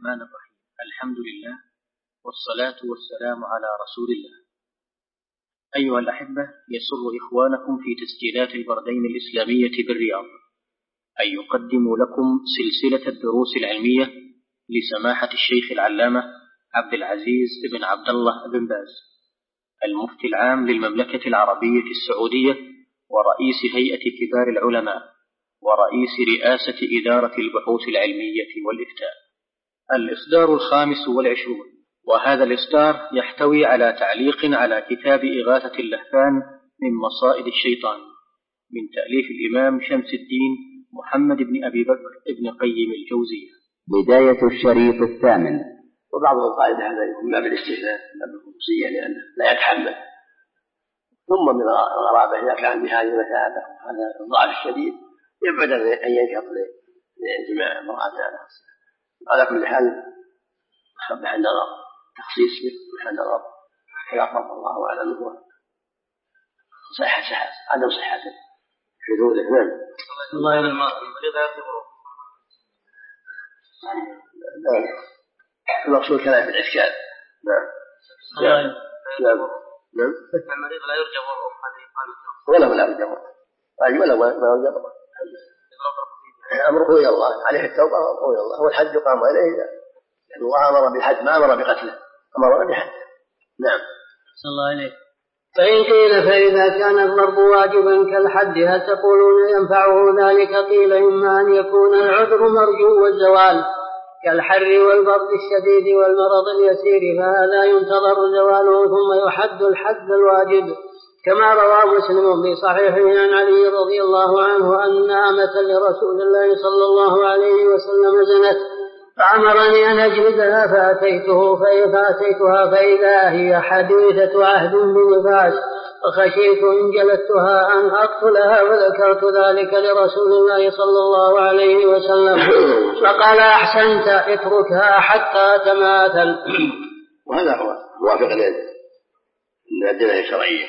الرحمن الرحيم. الحمد لله والصلاة والسلام على رسول الله. أيها الأحبة، يسر إخوانكم في تسجيلات البردين الإسلامية بالرياض أن يقدموا لكم سلسلة الدروس العلمية لسماحة الشيخ العلامة عبد العزيز بن عبد الله بن باز، المفتي العام للمملكة العربية السعودية ورئيس هيئة كبار العلماء ورئيس رئاسة إدارة البحوث العلمية والإفتاء. الإصدار 25، وهذا الإصدار يحتوي على تعليق على كتاب إغاثة اللهفان من مصائد الشيطان من تأليف الإمام شمس الدين محمد بن أبي بكر بن قيم الجوزية. بداية الشريط الثامن. وبعض القائد هذا يكون باب الاستثناء، باب الخصوصية، لأنه لا يتحمل. ثم من الغرابة إذا كان بهذه المثابة هذا الضعف الشديد يبعد أن ينشط لجماع امرأة على نفسه. على كل حال محل نظر تخصيص محل نظر كما قال الله أعلم هو صحة عدم صحته شذوذه. نعم. الله إلى المريض يعتبره. نعم. المقصود كلام الإشكال. نعم. نعم. المريض لا يرجى وضعه ولا لا يرجى وضعه. ولا ما يرجى وضعه. أمره إلى الله، عليه التوبة وأمره إلى الله. هو الحد قام إليه، لأن الله أمر بالحد ما أمر بقتله، أمر بحد. نعم. صلى الله عليه. فإن قيل فإذا كان الضرب واجبا كالحد هل تقولون ينفعه ذلك؟ قيل إما أن يكون العذر مرجو والزوال كالحر والبرد الشديد والمرض اليسير، فهذا ينتظر زواله ثم يحد الحد الواجب، كما روى مسلم بصحيحه عن علي رضي الله عنه أن أمة لرسول الله صلى الله عليه وسلم زنت فأمرني أن أجلدها فأتيتها فإذا هي حديثة عهد بنفاس، فخشيت إن جلدتها أن أقتلها، فذكرت ذلك لرسول الله صلى الله عليه وسلم فقال أحسنت اتركها حتى تماثل. وهذا هو موافق للأدلة الشرعية،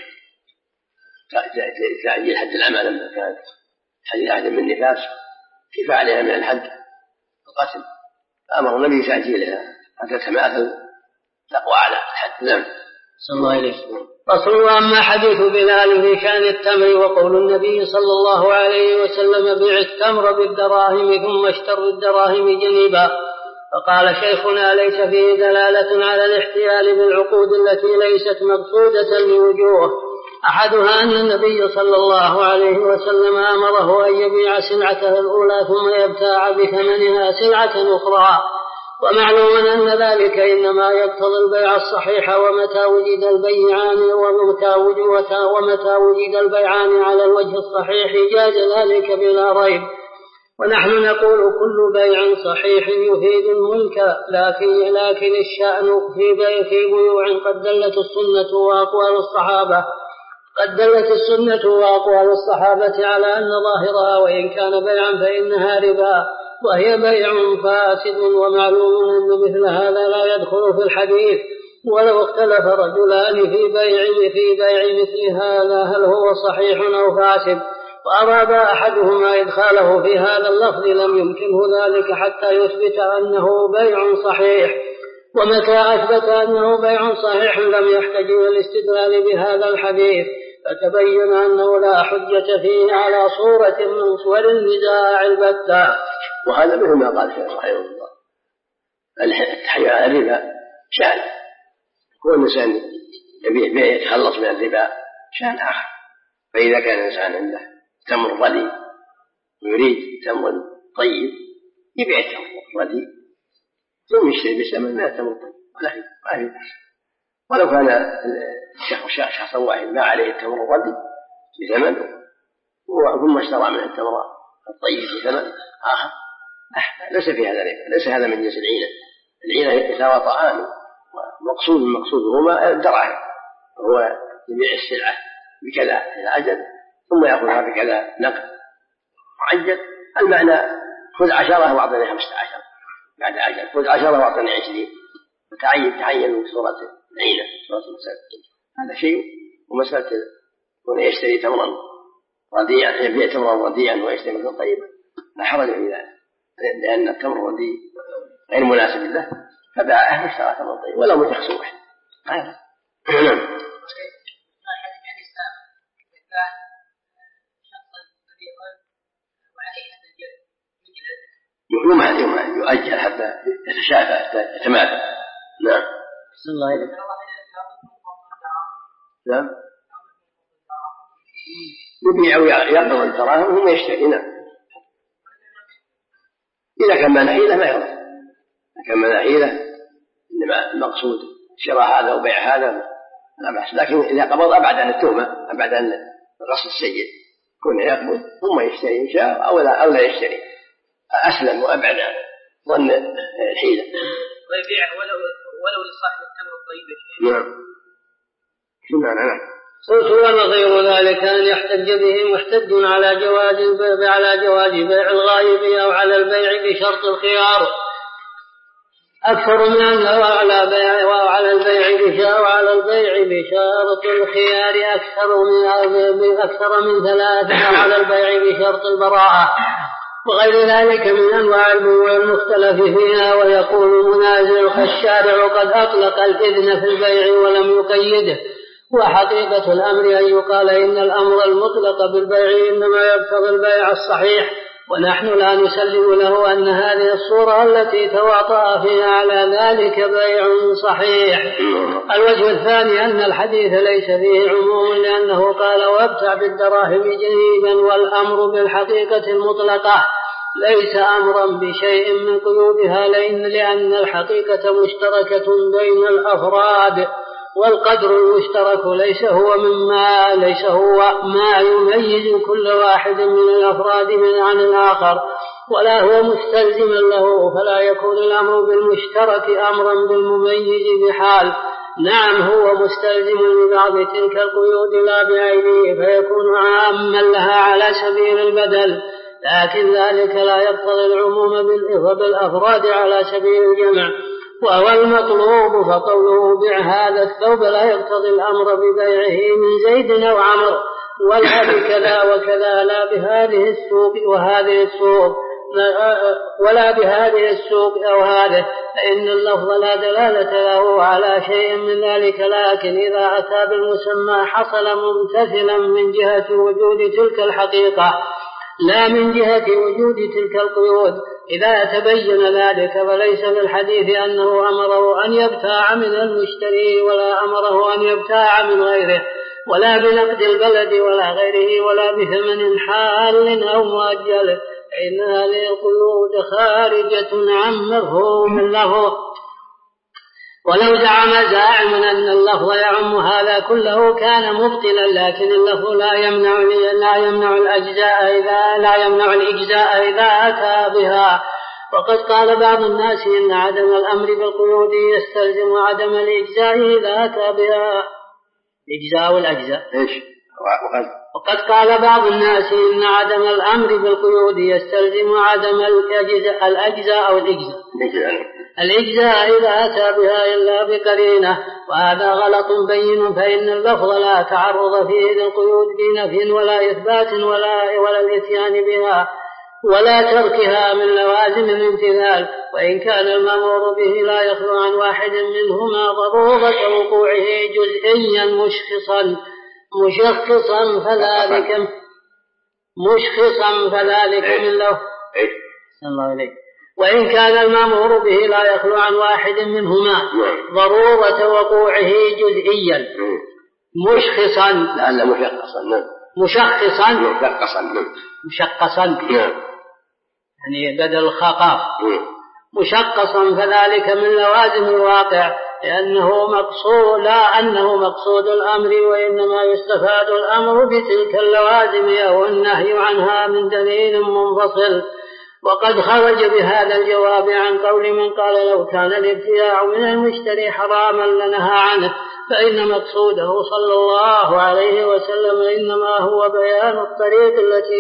تعجيل حد العمل لما كانت حديث عهد بالنفاس كيف عليها من الحد القتل، أمر النبي تعجيلها حتى تماثل تقوى على الحد. نعم. صلى الله عليه وسلم. فصل. وأما حديث بلال في شأن التمر وقول النبي صلى الله عليه وسلم بيع التمر بالدراهم ثم اشتروا الدراهم جنيبا، فقال شيخنا ليس فيه دلالة على الاحتيال بالعقود التي ليست مقصودة لوجوه، أحدها أن النبي صلى الله عليه وسلم أمره أن يبيع سلعته الأولى ثم يبتاع بثمنها سلعة أخرى، ومعلوم أن ذلك إنما يقتضي البيع الصحيح ومتى وجد البيعان على الوجه الصحيح جاز ذلك بلا ريب. ونحن نقول كل بيع صحيح يفيد الملك، لكن الشأن في بيوع قد دلت السنة وأقوال الصحابة على أن ظاهرها وإن كان بيعا فإنها ربا وهي بيع فاسد، ومعلوم أن مثل هذا لا يدخل في الحديث. ولو اختلف رجلان في بيع مثل هذا هل هو صحيح أو فاسد وأراد أحدهما إدخاله في هذا اللفظ لم يمكنه ذلك حتى يثبت أنه بيع صحيح، ومتى أثبت أنه بيع صحيح لم يحتج إلى الاستدلال بهذا الحديث، فتبين أنه لا حجة فيه على صورة من صور النزاع البتة. وهذا مثل ما قال الشيخ رحمه الله، التحريم على الربا شأن، هو الإنسان يبيع يتخلص من الربا شأن آخر. فإذا كان الإنسان عنده تمر رديء ويريد تمر طيب يبيع التمر رديء ثم يشتري بثمن من التمر الطيب ولا في بأس. ولو كان شخصا واحد ما عليه التمر الرديء بثمن ثم اشترى من التمر الطيب بثمن آخر ليس في هذا ربا، ليس هذا من جنس العينة يتواطئان، ومقصودهما الدراهم، وهو يبيع السلعة بكذا العجل ثم يأخذها بكذا نقد معجل. المعنى خذ 10 واعطني 15 بعد عجل، خذ 10 واعطني 20، تعين من صورة العينة صورة المسألة. هذا شيء. ومسألة كون يشتري تمرا رديئا يبيع تمرا رديئا ويشتري مثلا طيبا لا حرج في ذلك، لأن التمر الرديء غير مناسب له فباعه واشترى ثمن طيب ولا متخسوه. يؤجل حتى يتشافى حتى يتماثل. نعم. نعم. يبيع ويقبض الدراهم وهم يشتري. نعم. إذا كان من حيلة ما يضر، إذا كان من حيلة إنما المقصود شراء هذا وبيع هذا لا بأس، لكن إذا قبض أبعد عن التهمة أبعد عن القصد السيء، كون يقبض ثم يشتري إن شاء أو لا يشتري أسلم وأبعد عن ظن الحيلة. ويبيع ولو لصاحب التمر الطيب. نعم. قلت ونظير ذلك أن يحتج به محتج على جواز بيع الغائب أو على البيع بشرط الخيار أكثر من أنه وعلى البيع بشرط الخيار أكثر من 3 وعلى البيع بشرط البراءة وغير ذلك من أنواع البيوع المختلف فيها. ويقول المنازع الشارع قد أطلق الإذن في البيع ولم يقيده، وحقيقة الأمر أن يقال إن الأمر المطلق بالبيع إنما يقتضي البيع الصحيح، ونحن لا نسلم له أن هذه الصورة التي تواطأ فيها على ذلك بيع صحيح. الوجه الثاني أن الحديث ليس فيه عموم، لأنه قال وابتع بالدراهم جديدا، والأمر بالحقيقة المطلقة ليس أمرا بشيء من قيودها، لأن الحقيقة مشتركة بين الأفراد، والقدر المشترك ليس هو ما يميز كل واحد من الأفراد عن الآخر، ولا هو مستلزما له، فلا يكون الأمر بالمشترك أمرا بالمميز بحال. نعم هو مستلزم لبعض تلك القيود لا بعينه، فيكون عاما لها على سبيل البدل، لكن ذلك لا يقتضي العموم بالأفراد على سبيل الجمع. وهو المطلوب، فقوله بيع هذا الثوب لا يقتضي الأمر ببيعه من زيد أو عمرو، ولا بكذا وكذا، لا بهذه السوق وهذه السوق، ولا بهذه السوق أو هذه، فإن اللفظ لا دلالة له على شيء من ذلك. لكن إذا أتى بالمسمى حصل ممتثلا من جهة وجود تلك الحقيقة لا من جهة وجود تلك القيود. إذا تبين ذلك فليس في الحديث أنه أمره أن يبتاع من المشتري، ولا أمره أن يبتاع من غيره، ولا بنقد البلد ولا غيره، ولا بثمن حال أو مؤجل، إن هذه القيود خارجة عن مفهوم اللفظ. ولو زعم زاعم أن اللفظ يعم هذا كله كان مبطلا، لكن اللفظ لا يمنع الإجزاء إذا أتى بها. وقد قال بعض الناس إن عدم الأمر بالقيود يستلزم عدم الإجزاء إذا أتى بها. إجزاء والأجزاء. وقد قال بعض الناس إن عدم الأمر بالقيود يستلزم عدم الأجزاء أو الإجزاء إذا أتى بها إلا بقرينة، وهذا غلط بين، فإن اللفظ لا تعرض فيه للقيود بنفي ولا إثبات ولا الإتيان بها ولا تركها من لوازم الامتثال، وإن كان المأمور به لا يخلو عن واحد منهما ضرورة وقوعه جزئيا مشخصا فذلك من له. الله إليك. وإن كان المأمور به لا يخلو عن واحد منهما ضرورة وقوعه جزئيا مشخصا يعني بدل الخاقاف مشخصا، فذلك من لوازم الواقع، أنه مقصود الأمر، وإنما يستفاد الأمر بتلك اللوازم أو النهي عنها من دليل منفصل. وقد خرج بهذا الجواب عن قول من قال لو كان الابتياع من المشتري حراما لنهى عنه، فإن مقصوده صلى الله عليه وسلم إنما هو بيان الطريق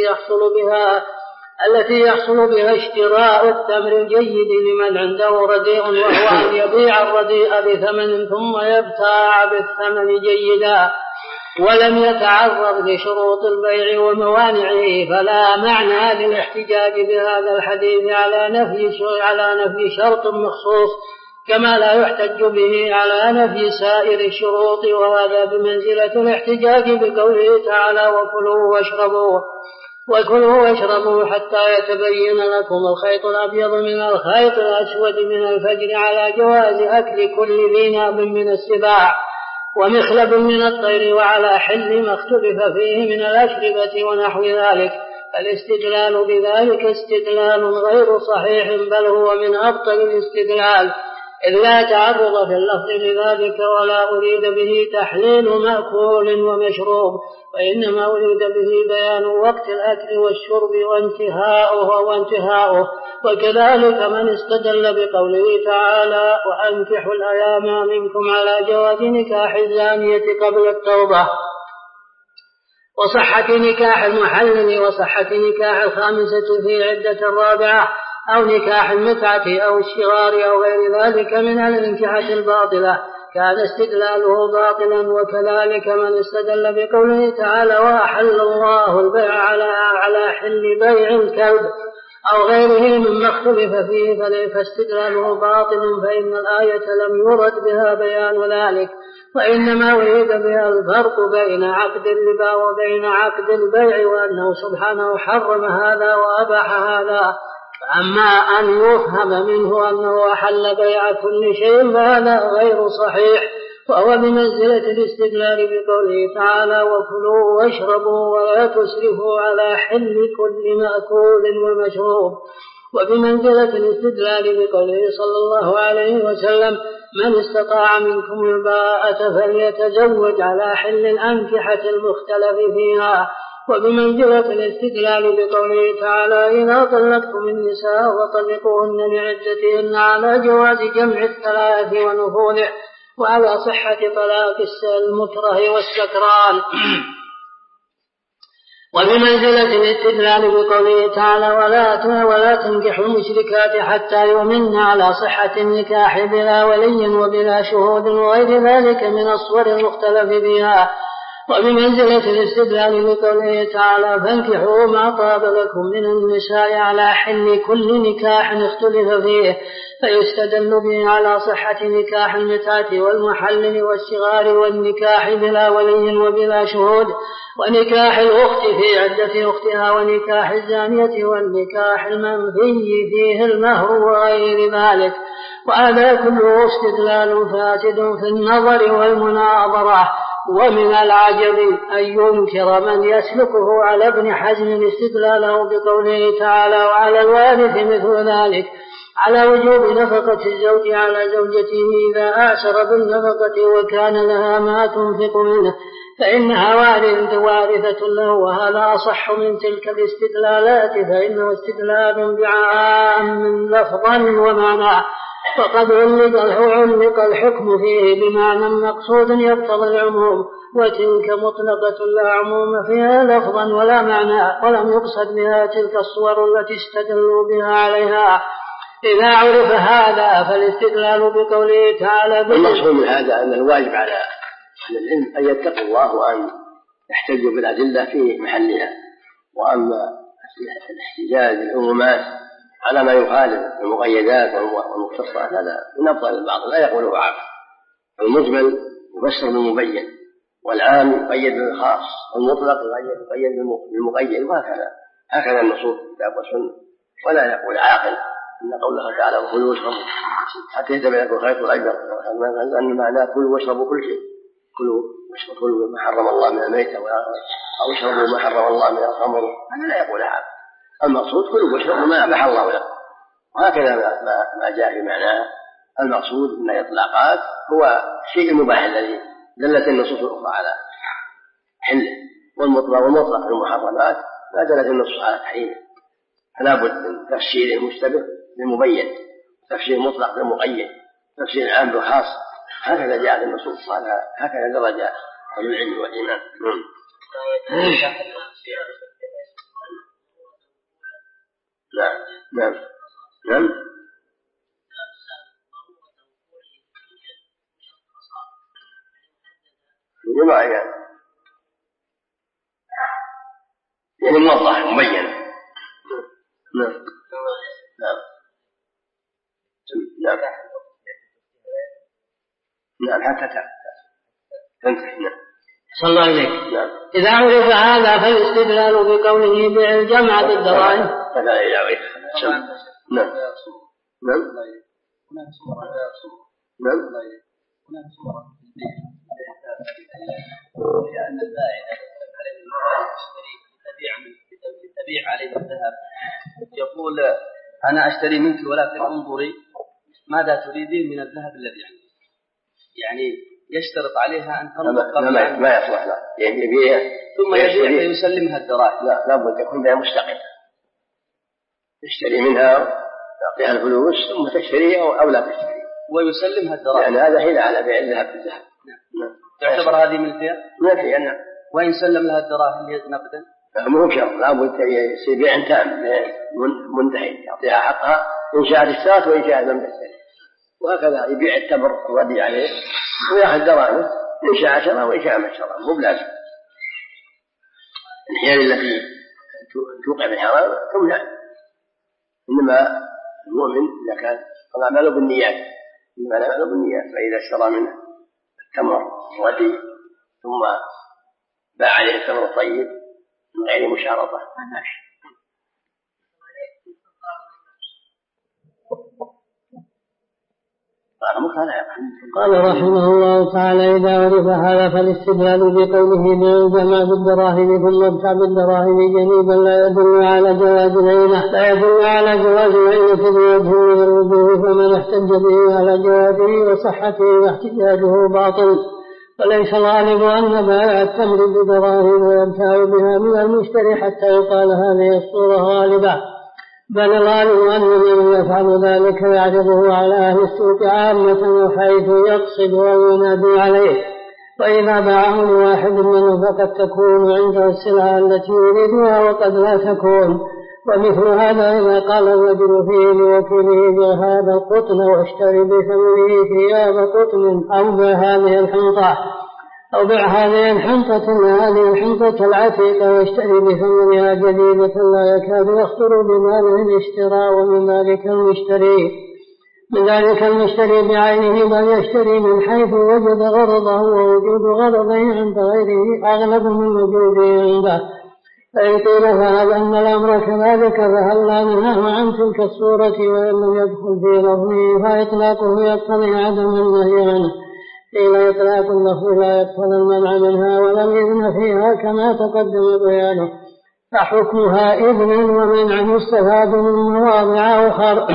التي يحصل بها اشتراء التمر الجيد لمن عنده رديء، وهو أن يبيع الرديء بثمن ثم يبتاع بالثمن جيدا. ولم يتعرض لشروط البيع وموانعه، فلا معنى للاحتجاج بهذا الحديث على نفي شرط مخصوص، كما لا يحتج به على نفي سائر الشروط. وهذا بمنزلة الاحتجاج بقوله تعالى: وكلوا واشربوا حتى يتبين لكم الخيط الأبيض من الخيط الأسود من الفجر، على جواز أكل كل ذي ناب من السباع ومخلب من الطير، وعلى حل ما اختلف فيه من الأشربة ونحو ذلك. فالاستدلال بذلك استدلال غير صحيح، بل هو من أبطل الاستدلال، إذ لا تعرض في اللفظ لذلك، ولا أريد به تحليل مأكول ومشروب، وإنما أريد به بيان وقت الأكل والشرب وانتهاؤه. وكذلك من استدل بقوله تعالى: وأنكحوا الأيام منكم، على جواز نكاح الزانية قبل التوبة، وصحة نكاح المحلل، وصحة نكاح الخامسة في عدة الرابعة، أو نكاح المتعة أو الشغار أو غير ذلك من الانكحة الباطلة، كان استدلاله باطلا. وكذلك من استدل بقوله تعالى: وأحل الله البيع على حل بيع الكلب أو غيره مما اختلف فيه، فاستدلاله باطل، فإن الآية لم يرد بها بيان ذلك، وإنما أريد بها الفرق بين عقد الربا وبين عقد البيع، وأنه سبحانه حرم هذا وأباح هذا. أما أن يفهم منه أنه أحل بيع كل شيء فهذا غير صحيح، وهو بمنزلة الاستدلال بقوله تعالى: وكلوا واشربوا ولا تسرفوا، على حل كل مأكول ومشروب. وبمنزلة الاستدلال بقوله صلى الله عليه وسلم: من استطاع منكم الباءة فليتزوج، على حل الأنكحة المختلف فيها. وبمنزلة الاستدلال بقوله تعالى: إذا طلقتم النساء فطلقوهن لعدتهن، على جواز جمع الثلاث ونفوذه، وعلى صحة طلاق المكره والسكران. وبمنزلة الاستدلال بقوله تعالى: ولا تنكحوا المشركات حتى يؤمنن، على صحة النكاح بلا ولي وبلا شهود، وغير ذلك من الصور المختلف فيها. وبمنزلة الاستدلال بقوله تعالى: فانكحوا ما طاب لكم من النساء، على حل كل نكاح اختلف فيه، فيستدل به على صحة نكاح المتعة والمحلل والصغار، والنكاح بلا ولي وبلا شهود، ونكاح الأخت في عدة أختها، ونكاح الزانية، والنكاح المنفي فيه المهر، وغير ذلك. وهذا كله استدلال فاسد في النظر والمناظرة. ومن العجب أن ينكر من يسلكه على ابن حزم استدلاله بقوله تعالى: وعلى الوارث مثل ذلك، على وجوب نفقة الزوج على زوجته إذا أعسر بالنفقة وكان لها ما تنفق منه، فإنها وارثة له. وهذا أصح من تلك الاستدلالات، فإنه استدلال بعام لفظا ومعنى، فقد علق الحكم فيه بمعنى مقصود يقتضي العموم، وتلك مطلقة لا عموم فيها لفظا ولا معنى، ولم يقصد بها تلك الصور التي استدلوا بها عليها. إذا عرف هذا فالاستدلال بقوله تعالى: المقصود من هذا أن الواجب على أهل العلم أن يتقوا الله وأن يحتجوا بالأدلة في محلها. وأما الاحتجاج بالعمومات على ما يخالف المقيدات والمختصات هذا من أبطال الباطل، لا يقوله عاقل. المجمل يفسر بالمبين، والعام يقيد بالخاص، والمطلق يقيد بالمقيد، وهكذا النصوص في الكتاب والسنة. ولا يقول عاقل إن قوله تعالى: وكلوا واشربوا حتى يتبين لكم الخيط الأبيض، أن معناه كلوا واشربوا كل شيء، كلوا ما حرم الله من الميتة، أو اشربوا ما حرم الله من الخمر، هذا لا يقول عاقل. المقصود كلوا واشربوا ما أباح الله لكم، وهكذا ما جاء في معناه. المقصود من الإطلاقات هو الشيء المباح الذي دلت النصوص الأخرى على حله، والمطلق المحرمات ما دلت النصوص على تحريمه، فلا بد من تفسير المشتبه بالمبين، تفسير مطلق بالمقيد، تفسير عام بالخاص. هكذا جاءت النصوص، هكذا درج أهل العلم والإيمان. نعم جماعة يعني يعني موضح مبين. نعم نعم نعم نعم حتى تنتهي. نعم صلى الله عليك. نعم. إذا عرف هذا فالاستدلال بقوله بيع الجمعة بالدراهم فلا يعرف. نعم نعم نعم. هناك صورة لأن البائع تبيع عليه الذهب يقول أنا أشتري منك ولكن انظري ماذا تريدين من الذهب الذي عندي، يعني يشترط عليها أن تنظر ما يصلح لا يبيع ثم يبيع فيسلمها الدراهم. لا بد تكون بها مستقلة، تشتري منها تعطيها الفلوس ثم تشتري أو لا تشتري ويسلمها الدراهم، يعني هذا حيلة على بيع الذهب بالذهب. نعم. تعتبر هذه ملكية؟ ملكية. نعم. وإن سلم لها الدراهم نقدا؟ مو شرط، لا بد يصير بيع تام منتهي، يعطيها حقها إن شاءت اشترت وإن شاءت لم تشتري، وهكذا يبيع التمر الردي عليه ويأخذ دراهمه إن شاء شرى وإن شاء ما شرى، مو بلازم. الحيل التي توقع بالحرام تمنع، إنما المؤمن إذا كان الأعمال بالنيات، إنما الأعمال بالنيات، فإذا اشترى منه التمر الردي ثم باع عليه التمر الطيب من غير مشارطة ماشي. قال رحمه الله تعالى: إذا عرف هذا فالاستدلال بقوله بيع الجمع بالدراهم ثم ابتع بالدراهم جنيبا لا يدل على جواز العينة بوجه من الوجوه، فمن احتج به على جوازه وصحته واحتجاجه باطل. وليس الغالب أن بائع التمر بدراهم ويبتاع بها من المشتري حتى يقال هذه الصورة غالبة، بل الغالب أن من يفعل ذلك يعرضه على أهل السوق عامة حيث يقصد أو ينادي عليه، وإذا باعه لواحد منه فقد تكون عنده السلعة التي يريدها وقد لا تكون. ومثل هذا إذا قال الرجل فيه لوكيله: بيع هذا القطن واشتري بثمنه ثياب قطن، أو بيع هذه الحنطة العتيقة واشتري بثمنها جديدة لا يكاد يخطر بماله الاشتراء، ومن ذلك المشتري بعينه بل يشتري من حيث وجد غرضه، ووجود غرضه عند غيره أغلب من وجوده عنده. فإن قيل فهذا أن الأمر كذلك فهل لا نهاه عن تلك الصورة وإن لم يدخل في لفظه فإطلاقه يقتضي عدم النهي عنه. قيل إطلاق اللفظ لا يقتضي المنع منها ولم يذن فيها كما تقدم بيانه، فحكمها إذن ومنع مستفاد من مواضع أخر.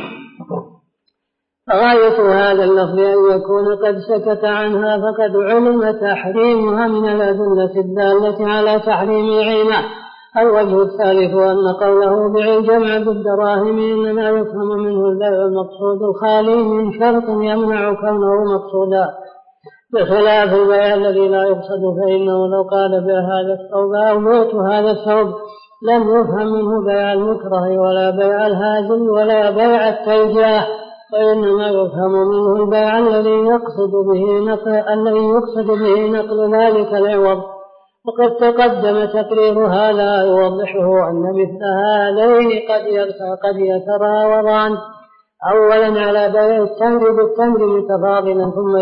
غاية هذا اللفظ أن يكون قد سكت عنها فقد علم تحريمها من الأدلة الدالة على تحريم العينة. الوجه الثالث أن قوله بيع الجمع بالدراهم إنما يفهم منه البيع المقصود الخالي من شرط يمنع كونه مقصودا، بخلاف البيع الذي لا يقصد، فإنه لو قال بيع هذا الثوب أو بعت هذا الثوب لم يفهم منه بيع المكره ولا بيع الهازل ولا بيع التوجيه، وإنما يفهم منه البيع الذي يقصد به نقل ذلك العوض. وقد تقدم تقرير هذا يوضحه أن مثل هذين قد يتراوضان، أولا على بيع التمر بالتمر متفاضلا ثم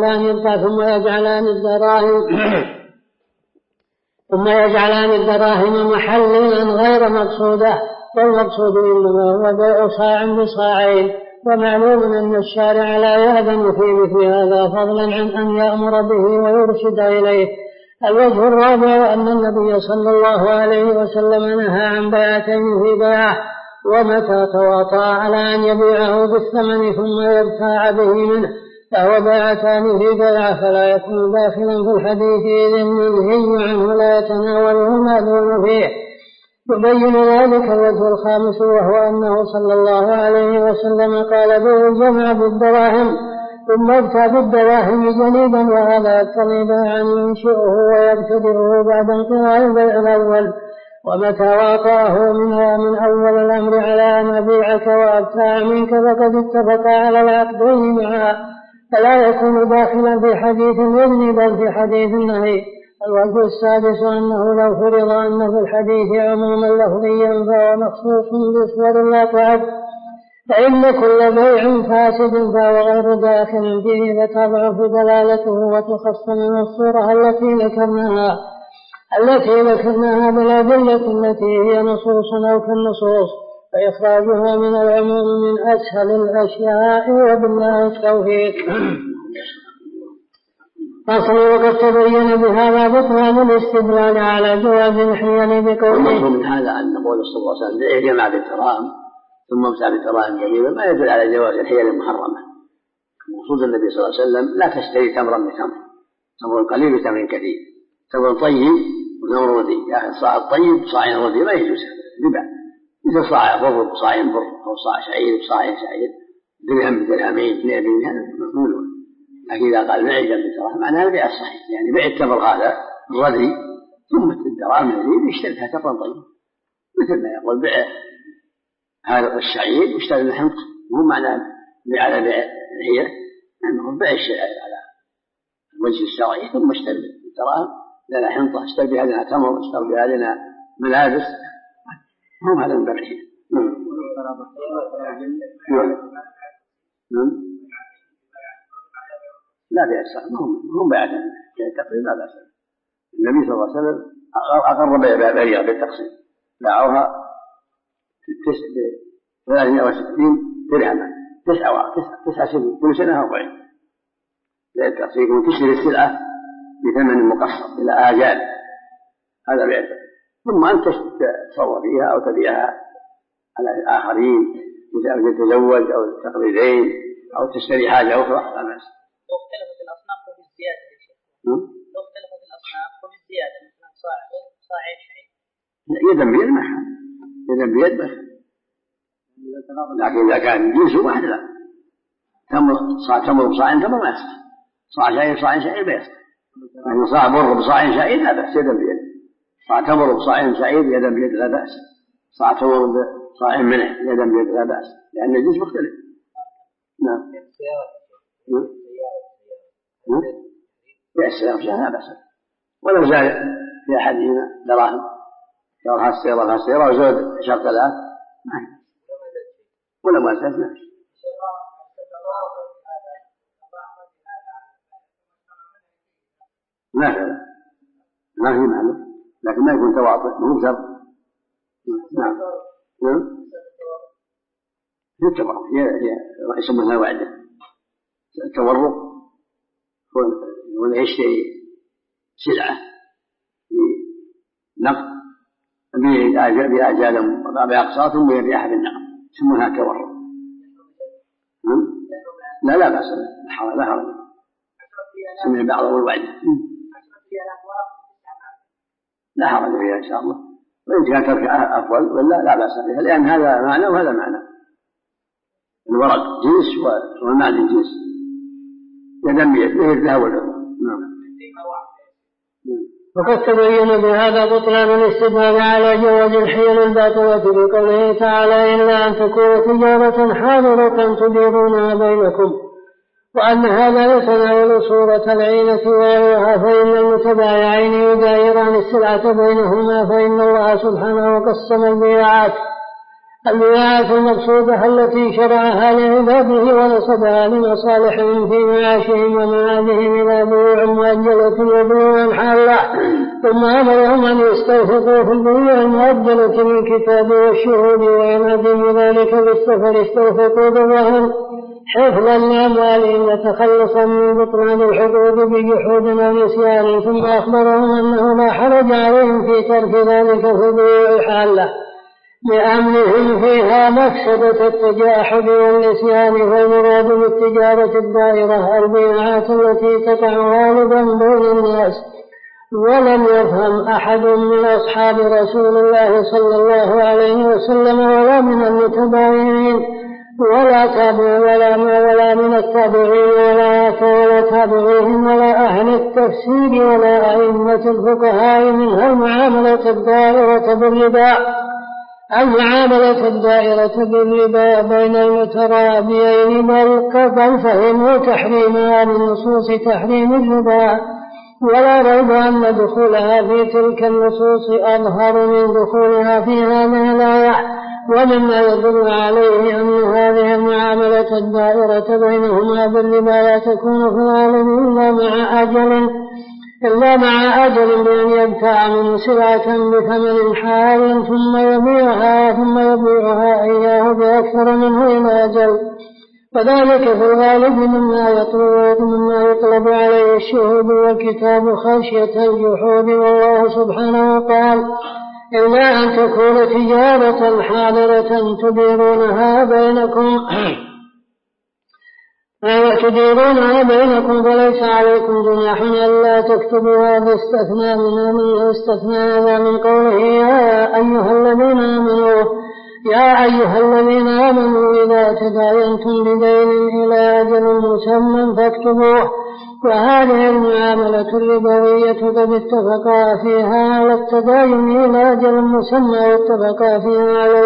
يجعلان الدراهم محللا غير مقصودة، والمقصود إنما هو بيع صاع بصاعين. ومعلوم أن الشارع لا يأذن في مثل هذا فضلا عن أن يأمر به ويرشد إليه. الوجه الرابع أن النبي صلى الله عليه وسلم نهى عن بيعتين في بيعه، ومتى تواطأ على أن يبيعه بالثمن ثم يبتاع به منه فهو بيعتان في بيعه، فلا يكون داخلا في الحديث إذ المنهي عنه لا يتناوله المأذون فيه. يبين ذلك الوجه الخامس، وهو أنه صلى الله عليه وسلم قال بيع الجمع بالدراهم ثم ابتاع بالدراهم جنيبا، وهذا يقتضي بيعا ينشئه ويبتدئه بعد انقضاء البيع الأول. ومتى واطأه منها من أول الأمر على أن أبيعك وأبتاع منك فقد اتفق على العقدين معا، فلا يكون داخلا في حديث الإذن بل في حديث النهي. الوجه السادس أنه لو فرض أن في الحديث عموما لفظيا فهو مخصوص بصور لا تعد، فإن كل بيع فاسد فهو غير داخل فيه، فتضعف دلالته وتخص من الصورة التي ذكرناها بالأدلة التي هي نصوص أو كالنصوص، فإخراجها من العموم من أسهل الأشياء، وبالله التوفيق. فصل. وقد تبين بهذا بطلان الاستدلال على جواز الحيل بقوله. من هذا أن قول صلى الله عليه وسلم بيع جمع بالدراهم ثم ابتاع بالدراهم جميلة ما يدل على جواز الحيل المحرمة. مقصود النبي صلى الله عليه وسلم لا تشتري تمرا بتمر، تمر قليل بتمر كثير، تمر طيب وتمر رديء، ياخذ صاع الطيب صاع رديء ما يجوز ربا، مثل صاع بر بصاع بر أو صاع شعير بصاع شعير، درهم بدرهمين 2 هذا مقبول. لكن إذا قال بيع بالدراهم معناه البيع الصحيح، يعني بيع التمر هذا الرديء ثم الدراهم الذي يشتريها تمرا طيب، مثل ما يقول بيع هذا الشعير واشتري الحنطة، مو معناه بيع على بيع الحيل، أنه بيع الشعير على الوجه الشرعي ثم اشتري الدراهم لنا حنطة، اشتري بها لنا تمر، اشتري بها لنا ملابس، هم هذا من بيع الحيل. لا بأس، هم بعد التقسيم لا بأس. النبي صلى الله عليه وسلم أقر بيع بالتقسيم، باعوها 360 درهما 9 سنين كل سنة 40 بالتقسيم، وتشتري السلعة بثمن مقسط إلى آجال، هذا بيع. ثم أنت تصور فيها أو تبيعها على الآخرين، أو تتزوج أو تقريدين أو تشتري حاجة أخرى لا بأس. لو اختلفت الأصناف فبالزيادة يا شيخ. لو اختلفت الأصناف فبالزيادة مثلا صاعين شيء. يدا بيد ما حال، يدا بيد بس. لكن إذا كان جنس واحد لا. تمر بصاع تمر ما يصح. صاع شعير ما يصح. لكن صاع بر بصاع شعير لا بأس يدا بيد. صاع تمر بصاع شعير يدا بيد لا بأس. صاع تمر بصاع منح يدا بيد لا بأس، لأن الجنس مختلف. نعم. بأس لا بأس. ولو زاد في أحدهما دراهم شرها السيارة وزود شرط ثلاث ولا ما زاد ما في معلوم، لكن ما يكون تواطؤ مو شرط. نعم هي التورق، هي يسمونها وعدة. التورق هو يشتري سلعة بنقد بأجال بأقساط ثم يبيعها بالنقد، يسمونها التورق. لا بأس، لا حرج. سمع بعضهم الوعد، لا حرج فيها إن شاء الله، وإن كان تركها أفضل ولا لا بأس بها، لأن هذا معنى وهذا معنى. الورق جنس والمعدن جنس، يدم بيد لها والعروة. وقد تبين بهذا بطلان الاستدلال على جواز الحيل الباطلة بقوله تعالى إلا أن تكون تجارة حاضرة تديرونها بينكم، وأن هذا يتناول صورة العينة وغيرها، فإن المتبايعين يدايران السلعة بينهما، فإن الله سبحانه قسم البيعات المقصودة التي شرعها لعباده ونصبها لمصالحهم في معاشهم ومعادهم إلى بيوع مؤجلة وبيوع حالة، ثم أمرهم أن يستوثقوا في البيوع المؤجلة من الكتاب والشهود، وينادم ذلك بالسفر استوثقوا بالرهن حفظا لأموالهم وتخلصا من بطلان الحقوق بجحود ونسيان، ثم أخبرهم أنه لا حرج عليهم في ترك ذلك في بيوع حالة لأمنهم فيها مفسدة التجاحد والنسيان. فالمراد بالتجارة الدائرة البيعات التي تقع غالبا بين الناس، ولم يفهم أحد من أصحاب رسول الله صلى الله عليه وسلم ولا من المتبايعين ولا من التابعين ولا تابعيهم ولا أهل التفسير ولا أئمة الفقهاء منها المعاملة الدائرة بالربا بين المترابيين، بل فهموا تحريمها من نصوص تحريم الربا ولا ريب أن دخولها في تلك النصوص أظهر من دخولها في هذه الآية. ومما يدل عليه أن هذه المعاملة الدائرة بينهما بالربا لا تكون في الغالب إلا مع أجل بأن يبتاع منه سلعة بثمن حال ثم يبيعها إياه بأكثر منه إلى أجل، وذلك في الغالب مما يطلب عليه الشهود والكتاب خشية الجحود. والله سبحانه قال: إلا أن تكون تجارة حاضرة تديرونها بينكم فليس عليكم جناح ألا تكتبوها باستثناء من قوله يا أيها الذين آمنوا إذا تداينتم بدين إلى أجل مسمى فاكتبوه. وهذه المعاملة الربوية قد اتفقا فيها على التداين إلى أجل مسمى واتفقا فيها على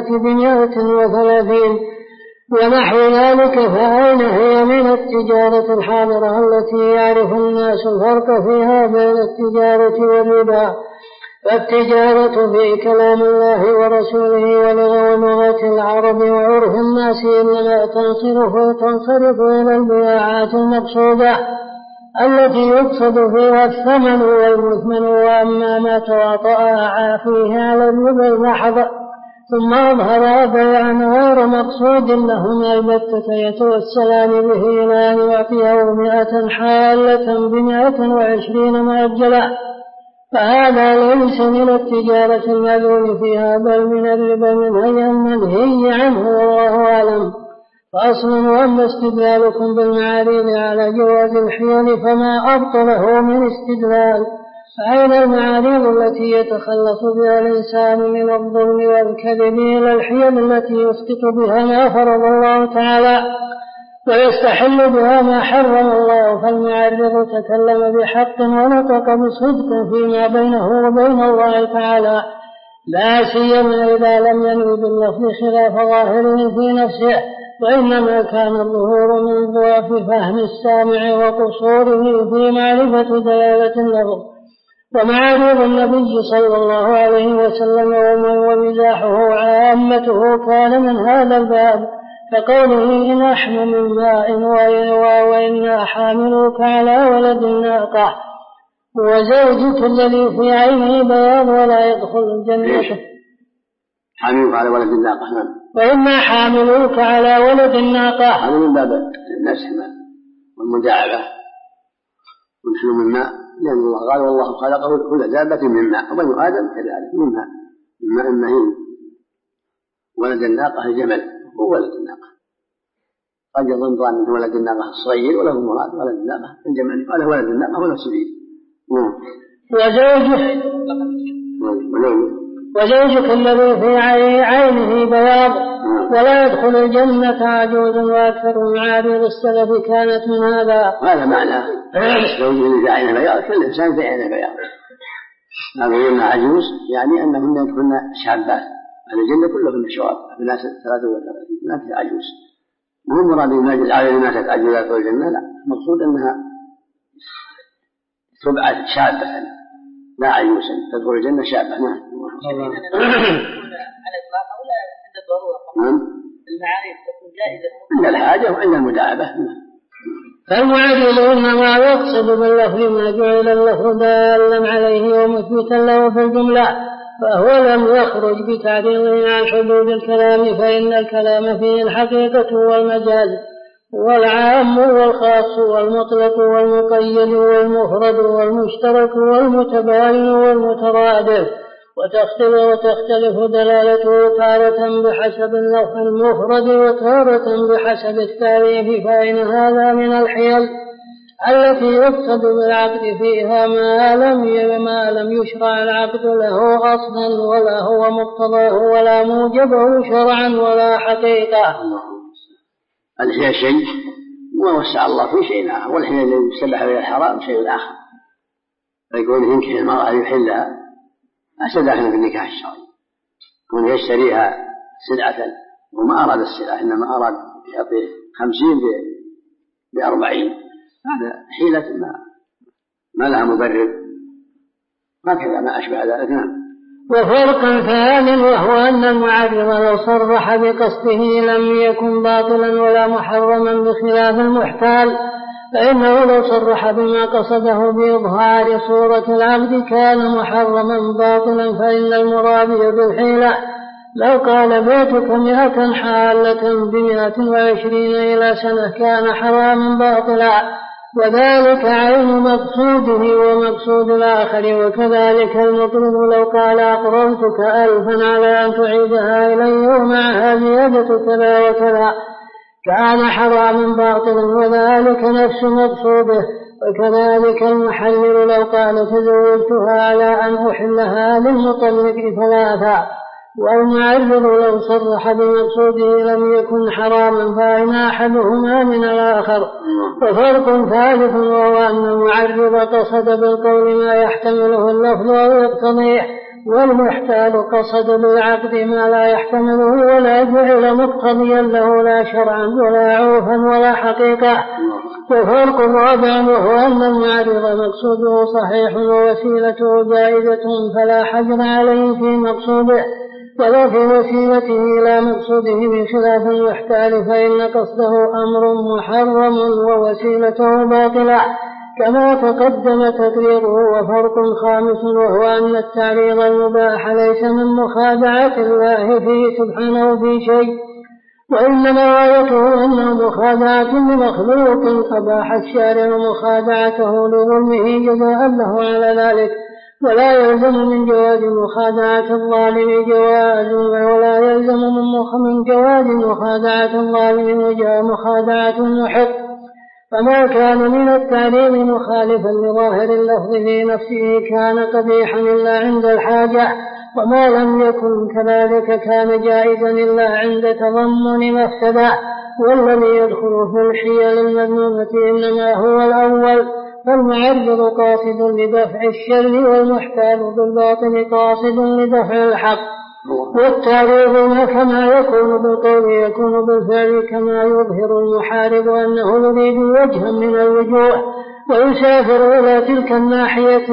130 ونحو ذلك، فأين هي من التجارة الحاضرة التي يعرف الناس الفرق فيها بين التجارة والربا؟ فالتجارة في كلام الله ورسوله ولغة العرب وعرف الناس إنما تنصرف إلى البياعات المقصودة التي يقصد فيها الثمن والمثمن. وأما ما تواطأ فيه على الربا المحض ثم أظهر بيعا غير مقصود لهم البتة يتوسلان به إلى أن يعطيه 100 حالة ب120 مؤجلة، فهذا ليس من التجارة المذموم فيها بل من الربا المنهي عنه والله أعلم. فأصل وأما استدلالكم بالمعاريض على جواز الحيل فما أبطله من استدلال، فأين المعاريض التي يتخلص بها الإنسان من الظلم والكذب إلى الحيل التي يسقط بها ما فرض الله تعالى ويستحل بها ما حرم الله؟ فالمعرض تكلم بحق ونطق بصدق فيما بينه وبين الله تعالى، لا سيما إذا لم ينوي باللفظ خلاف ظاهره في نفسه، وإنما كان الظهور من ضعف فهم السامع وقصوره في معرفة دلالة اللفظ. ومعارض النبي صلى الله عليه وسلم ومزاحه عامته كان من هذا الباب، فقوله إن أحمل من ماء وإن حاملوك على ولد الناقة، وزوجك الذي في عينه بياض ولا يدخل الجنة. حاملوك على ولد الناقة، نعم. وإما حاملوك على ولد الناقة، هذا من باب النسح والمداعبة ونحن من ماء، لأن الله قال والله خلقه كل دابة من ماء، وبنو آدم كذلك من ماء مهين. ولد الناقة الجمل هو ولد الناقة، قد يظن ظان من ولد الناقة الصغير وله مراد ولد الناقة الجمل، قال ولد الناقة هو السبيل. وزوجك الذي في عينه بياض ولا يدخل الجنة عجوز، وأكثر معارض السلف كانت من هذا معنى الزوج اللي في عينه بياض، كل إنسان في عينه بياض. هذا يقولنا عجوز يعني أنهن يدخلن شابات، الجنة كلهن شواب، بناس 33 ما في عجوز. مو مراد المجد على الناس عجوزات الجنة، لا، مقصود أنها تبعث شابة لا عجوزا تدخل الجنة شابة. نعم. المعارف تكون جائزة عند الحاجة وعند المداعبة. فالمعرض إنما يقصد باللفظ ما جعل اللفظ دالا عليه ومثبتا له في الجملة، فهو لم يخرج بتعريضه عن حدود الكلام، فإن الكلام فيه الحقيقة والمجاز والعام والخاص والمطلق والمقيد والمفرد والمشترك والمتباين والمترادف، وتختلف دلالته تارة بحسب اللفظ المفرد وتارة بحسب التعريف. فإن هذا من الحيل التي يقصد بالعقد فيها ما لم يشرع العقد له أصلا ولا هو مقتضاه ولا موجبه شرعا ولا حقيقة. الحيل شيء ووسع الله في شيء آخر، والحيل الذي يستبح به الحرام شيء آخر، فيقول ينكح المرأة يحلها ليس داخلا في النكاح الشرعي، يكون يشتريها سلعة وما أراد السلعة إنما أراد يعطيه 50 ب40، هذا حيلة ما لها مبرر، هكذا ما أشبه ذلك. وفرق ثانٍ وهو أن المعرض لو صرح بقصده لم يكن باطلا ولا محرما بخلاف المحتال، فإنه لو صرح بما قصده بإظهار صورة العبد كان محرما باطلا، فإن المرابي بالحيلة لو قال بيتك 100 حالة ب120 إلى سنة كان حراما باطلا، وذلك عين مقصوده ومقصود الآخر. وكذلك المقرض لو قال أقرضتك 1000 على أن تعيدها إلي ومعها زيادة كذا وكذا كان حراما باطلا، وذلك نفس مقصوده. وكذلك المحلل لو قال تزوجتها على أن أحلها للمطلق 3، والمعرض لو صرح بمقصوده لم يكن حراما، فإن أحدهما من الآخر. وفرق ثالث وهو أن المعرض قصد بالقول ما يحتمله اللفظ أو يقتضيه، والمحتال قصد بالعقد ما لا يحتمله ولا جعل مقتضيا له لا شرعا ولا عرفا ولا حقيقة. وفرق رابع وهو أن المعرض مقصوده صحيح ووسيلته جائزة فلا حجر عليه في مقصوده ولا في وسيلته إلى مقصوده بخلاف المحتال، فإن قصده أمر محرم ووسيلته باطلة كما تقدم تقريره. وفرق خامس وهو أن التعريض المباح ليس من مخادعة الله فيه سبحانه في شيء، وإنما غايته أنه مخادعة لمخلوق أباح الشارع مخادعته لظلمه جزاء له على ذلك، ولا يلزم من جواز مخادعة الظالم جواز، ولا يلزم من جواز مخادعة الظالم وجاء مخادعة المحق. فما كان من التعريض مخالفا لظاهر اللفظ في نفسه كان قبيحا إلا عند الحاجة، وما لم يكن كذلك كان جائزا إلا عند تضمن مفسدة. والذي يدخل في الحيل المذمومة إنما هو الأول، فالمعرض قاصد لدفع الشر والمحتال بالباطل قاصد لدفع الحق. والتعريض كما يكون بالقول يكون بالفعل، كما يظهر المحارب أنه يريد وجها من الوجوه ويسافر إلى تلك الناحية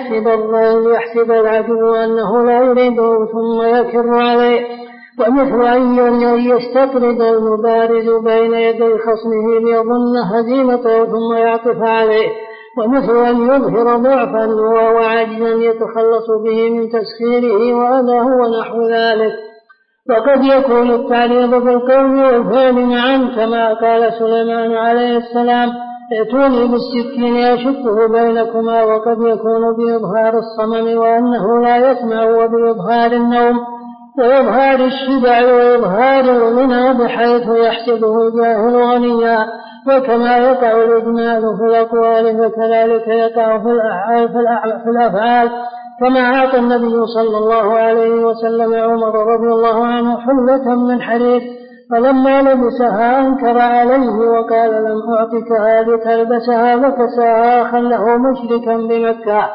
ليحسب العدو أنه لا يريده ثم يكر عليه، ومثل أن يستطرد المبارز بين يدي خصمه ليظن هزيمته ثم يعطف عليه، ومثل أن يظهر ضعفا وعجزا يتخلص به من تسخيره وأذاه ونحو ذلك. وقد يكون التعريض بالقول والفعل معا، كما قال سليمان عليه السلام ائتوني بالسكين أشقه بينكما، وقد يكون بإظهار الصمم وأنه لا يسمع، وبإظهار النوم وإظهار الشبع وإظهار الغنى بحيث يحسبه الجاهل غنيا. وكما يقع الإجمال في الأقوال فكذلك يقع في الأفعال، كما أعطى النبي صلى الله عليه وسلم عمر رضي الله عنه حلة من حرير فلما لبسها أنكر عليه وقال لم أعطكها لتلبسها، فكساها أخا له مشركا بمكة.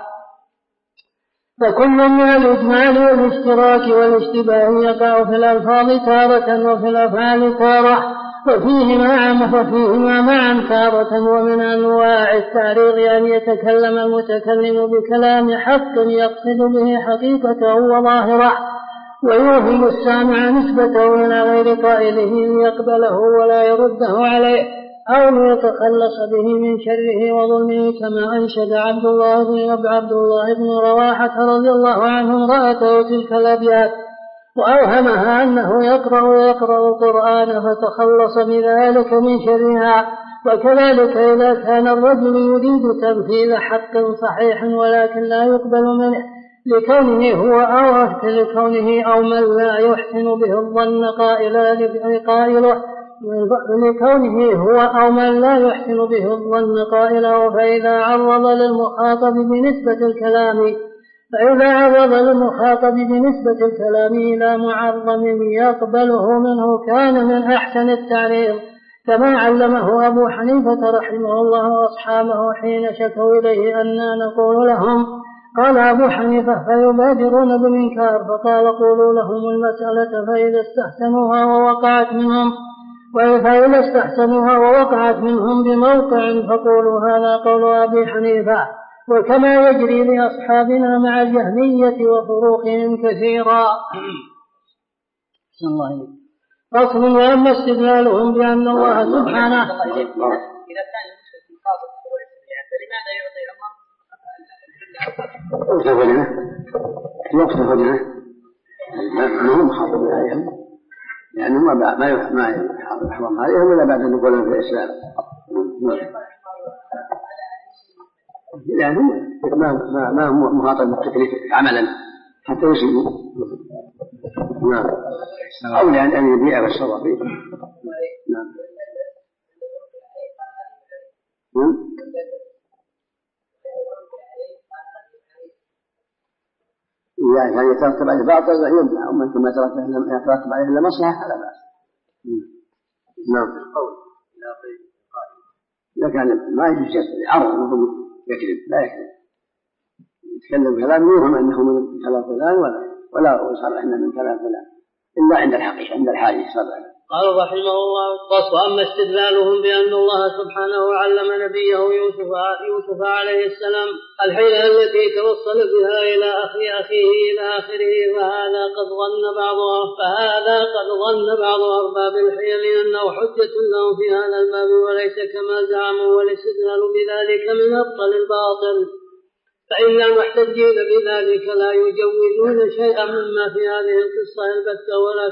فكل من الإجمال والاشتراك والاشتباه يقع في الألفاظ تارة وفي الأفعال تارة، ففيهما معا تارة. ومن أنواع التعريض أن يتكلم المتكلم بكلام حق يقصد به حقيقته وظاهره ويوهم السامع نسبته إلى غير قائله ليقبله ولا يرده عليه أو ليتخلص به من شره وظلمه، كما أنشد عبد الله بن رواحة رضي الله عنه امرأته تلك الأبيات وأوهمها أنه يقرأ القرآن فتخلص بذلك من شرها. وكذلك إذا كان الرجل يريد تنفيذ حق صحيح ولكن لا يقبل منه لكونه أو من لا يحسن به الظن قائله، فإذا عرض للمخاطب بنسبة الكلام إلى معظم يقبله منه كان من أحسن التعريض، كما علمه أبو حنيفة رحمه الله أصحابه حين شكوا إليه أننا نقول لهم. قال أبو حنيفة فيبادرون بالإنكار، فقال قولوا لهم المسألة فإذا استحسنوها ووقعت منهم بموقع فقولوا هذا قول أبي حنيفة. وكما يجري لأصحابنا مع الجهمية وفروقهم كثيرا. فصل. وأما استدلالهم بأن الله سبحانه إذا كان المشرك مخاطب بفروع الشريعة فلماذا يعطي عمر يقصد هدنه ما هم مخاطب عليهم يعني ما يحرم عليهم إلا بعد أن يقولون في الإسلام يعني ما هو مخاطب بالتكليف عملا حتى يسلموا أو لأن أن يبيع والشراء فيه. يعني يترتب عليه باطل يمنع أما ما يترتب عليه إلا مصلحة فلا بأس. إذا كان ما يجوز عرض أنه يكذب لا يكذب يتكلم كلام يوهم أنه من كلام فلان ولا يصرح أنه من كلام فلان إلا عند الحقيقة عند الحاجة يصرح. قال رحمه الله: وأما استدلالهم بأن الله سبحانه علم نبيه يوسف عليه السلام الحيلة التي توصل بها إلى أخيه إلى آخره فهذا قد ظن بعض أرباب الحيل أنه حجة لهم في هذا الباب وليس كما زعموا، والاستدلال بذلك من أبطل الباطل، فإن المحتجين بذلك لا يجوزون شيئا مما في هذه القصة البتة ولا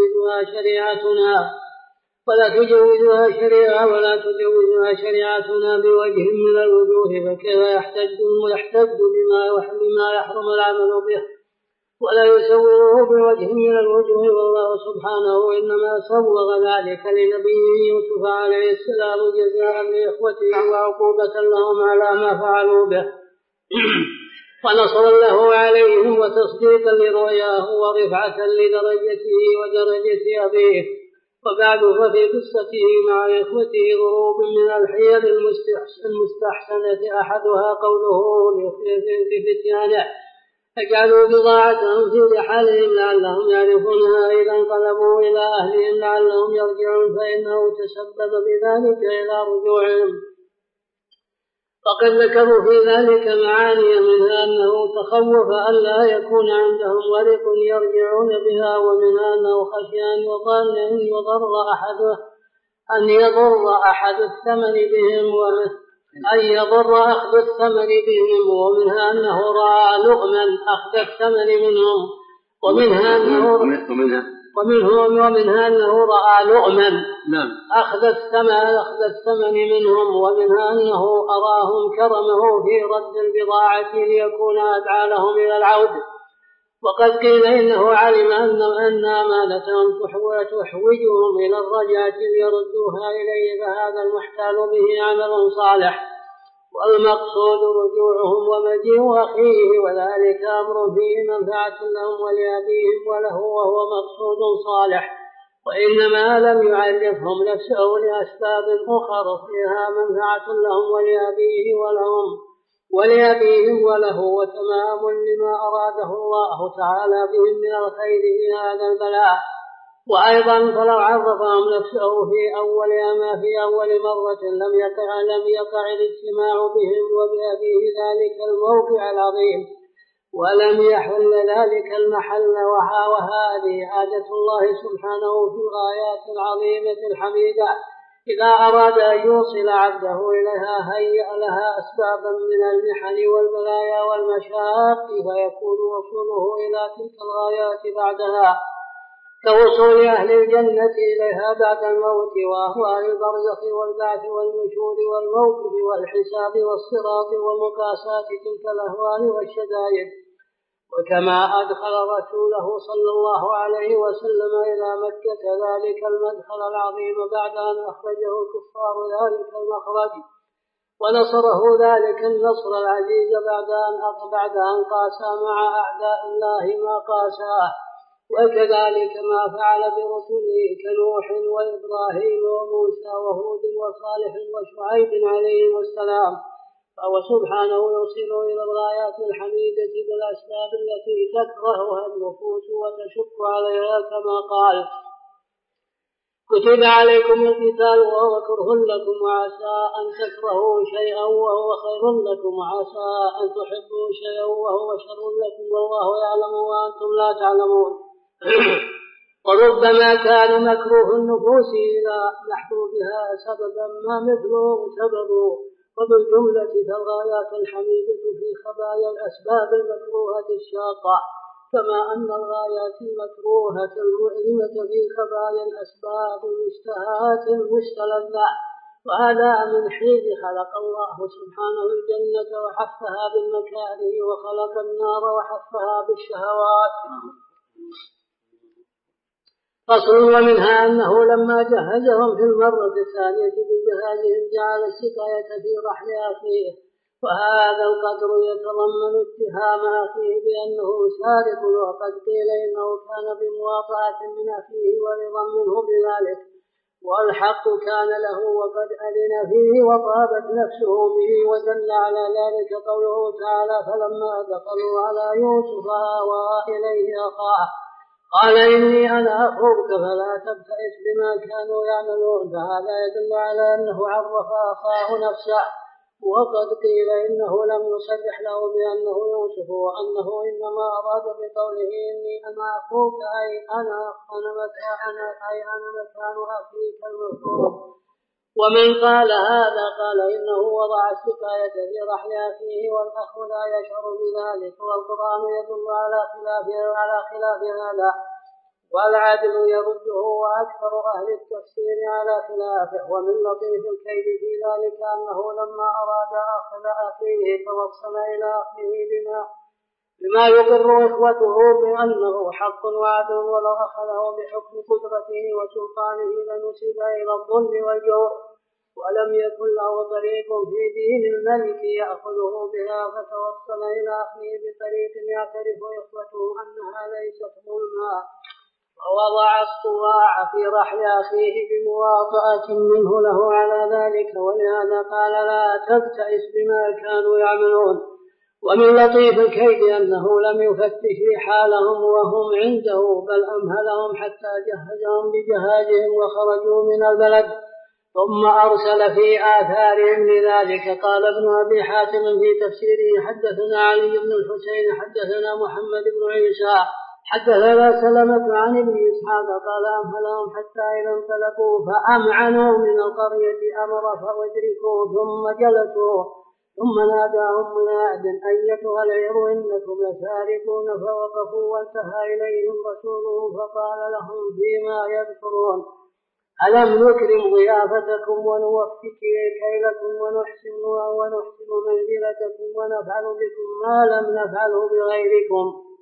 تجوزها شريعتنا بوجه من الوجوه، فكيف يحتج بما يحرم العمل به ولا يسوغه بوجه من الوجوه، والله سبحانه إنما سوغ ذلك لنبيه يوسف عليه السلام جزاء لإخوته وعقوبة لهم على ما فعلوا به ونصرا له عليهم وتصديقا لرؤياه ورفعة لدرجته ودرجة أبيه. وبعد ففي قصته مع إخوته ضروب من الحيل المستحسنة أحدها قوله لفتيانه فجعلوا بضاعتهم في رحالهم لعلهم يعرفونها إذا انقلبوا إلى أهلهم لعلهم يرجعون، فإنه تسبب بذلك إلى رجوعهم. فقد ذكروا في ذلك معاني منها أنه تخوف أن لا يكون عندهم ورق يرجعون بها، ومنها أنه خشي أن يضر أحد الثمن بهم ومنها أنه رأى لؤما أخذ الثمن منهم ومنها أنه رأى لؤما أخذ الثمن منهم، ومنها أنه أراهم كرمه في رد البضاعة ليكون أدعى لهم إلى العود. وقد قيل إنه علم أن أمانتهم تحوجهم إلى الرجعة ليردوها إليه، فهذا المحتال به عمل صالح، والمقصود رجوعهم ومجيء أخيه، وذلك أمر فيه منفعة لهم ولأبيهم وله وهو مقصود صالح، وإنما لم يعرفهم نفسه لأسباب أخرى فيها منفعة لهم ولأبيهم وله وتمام لما أراده الله تعالى بهم من الخير في هذا البلاء. وأيضا فلو عرفهم نفسه في أول مرة لم يقع الاجتماع بهم وبأبيه ذلك الموقع العظيم ولم يحل ذلك المحل، وهذه عادة الله سبحانه في الغايات العظيمة الحميدة، إذا أراد أن يوصل عبده إليها هيأ لها أسبابا من المحن والبلايا والمشاق، فيكون وصوله إلى تلك الغايات بعدها كوصول أهل الجنة إليها بعد الموت، وأهوال البرزخ والبعث والنشور والموقف والحساب والصراط ومقاسات تلك الأهوال والشدائد. وكما أدخل رسوله صلى الله عليه وسلم إلى مكة ذلك المدخل العظيم بعد أن أخرجه الكفار ذلك المخرج، ونصره ذلك النصر العزيز بعد أن قاسى مع أعداء الله ما قاساه، وكذلك ما فعل برسله كنوح وإبراهيم وموسى وهود وصالح وشعيب عليهم السلام، فهو سبحانه يوصل إلى الغايات الحميدة بالأسباب التي تكرهها النفوس وتشق عليها، كما قال: كتب عليكم القتال وهو كره لكم وعسى أن تكرهوا شيئا وهو خير لكم وعسى أن تحبوا شيئا وهو شر لكم والله يعلم وأنتم لا تعلمون. وربما كان مكروه النفوس إلى محبوبها سببا ما مثله سبب. وبالجملة فالغايات الحميدة في خبايا الأسباب المكروهة الشاقة كما أن الغايات المكروهة المؤلمة في خبايا الأسباب المشتهاة المستلذة. وهذا من حين خلق الله سبحانه الجنة وحفها بالمكاره وخلق النار وحفها بالشهوات. فصل. ومنها أنه لما جهزهم في المرة الثانية بجهازهم جعل السقاية في رحل أخيه وهذا القدر يتضمن اتهام أخيه بأنه سارق وقد قيل إنه كان بمواطأة من أخيه ورضا منه بذلك والحق كان له وقد أذن فيه وطابت نفسه به ودل على ذلك قوله تعالى فلما دخلوا على يوسف آوى إليه أخاه قال إني أنا أخوك فلا تبتئس بما كانوا يعملون. فهذا يدل على أنه عرف أخاه نفسه وقد قيل إنه لم يصرح له بأنه يوسف وأنه إنما أراد بقوله إني أنا أخوك أي أنا مكان أخيك المذكور. ومن قال هذا قال إنه وضع السقاية في رحل أخيه والأخ لا يشعر بذلك والقرآن يدل على خلاف هذا والعدل يرده وأكثر أهل التفسير على خلافه. ومن لطيف الكيد في ذلك أنه لما أراد أخذ أخيه توصل إلى أخيه بما يقر إخوته بأنه حق وعدل ولو أخذه بحكم قدرته وسلطانه لنسب إلى الظلم والجور ولم يكن له طريق في دين الملك يأخذه بها فتوصل إلى أخيه بطريق يعترف إخوته أنها ليست ظلما ووضع الصواع في رحل أخيه بمواطأة منه له على ذلك ولهذا قال لا تبتئس بما كانوا يعملون. ومن لطيف الكيد أنه لم يفتش حالهم وهم عنده بل أمهلهم حتى جهزهم بجهازهم وخرجوا من البلد ثم أرسل في آثارهم لذلك. قال ابن أبي حاتم في تفسيره حدثنا علي بن الحسين حدثنا محمد بن عيسى حدثنا سلمة عن ابن إسحاق قال أمهلهم حتى إذا انطلقوا فأمعنوا من القرية أمر فأدركوا ثم جلسوا ثم ناداهم مناد أيتها العير إنكم لسارقون فوقفوا وانتهى إليهم رسوله فقال لهم فيما يذكرون ألم نكرم ضيافتكم ونوفك كيلكم ونحسن منزلتكم ونفعل بكم ما لم نفعله بغيركم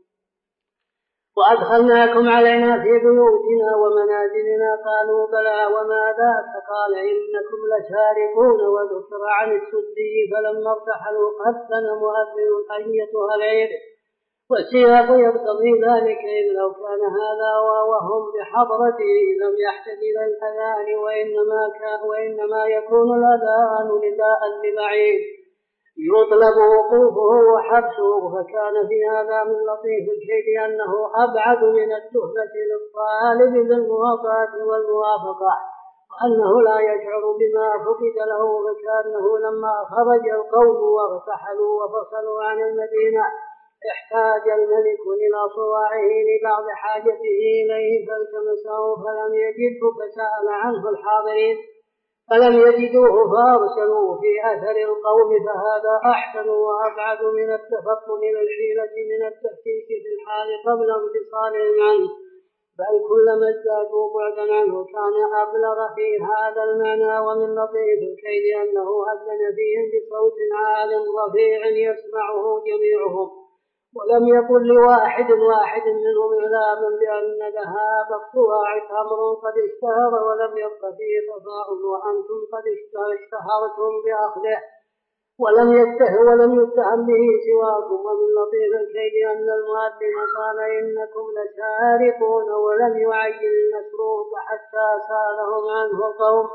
وأدخلناكم علينا في بيوتنا ومنازلنا قالوا بلى وما ذاك قال إنكم لسارقون وذكر عن السدي فلما ارتحلوا أذن مؤذن أيتها العير والسياق يقتضي ذلك إذ لو كان هذا وهم بحضرته لم يحتج إلى الأذان وإنما يكون الأذان نداء لبعيد يطلب وقوفه وحبسه فكان في هذا من لطيف الكيد أنه أبعد من التهمة للطالب بالمواطأة والموافقة وأنه لا يشعر بما فقد له فكأنه لما خرج القوم وارتحلوا وفصلوا عن المدينة احتاج الملك إلى صواعه لبعض حاجته إليه فالتمسه فلم يجده فسأل عنه الحاضرين فلم يجدوه فأرسلوا في أثر القوم فهذا أحسن وأبعد من التفطن للحيلة من التفكيك في الحال قبل انفصالهم عنه بل كلما ازدادوا بعدا عنه كان أبلغ في هذا المعنى. ومن لطيف الكيد أنه أذن فيهم بصوت عال رفيع يسمعه جميعهم ولم يقل لواحد منهم إعلاما بأن ذهاب الصواع أمر قد اشتهر ولم يبق فيه صفاء وأنتم قد اشتهرتم بأخذه ولم يتهم به سواكم. ومن لطيف الكيد أن المؤذن قال إنكم لسارقون ولم يعين المسروق حتى سألهم عنه القوم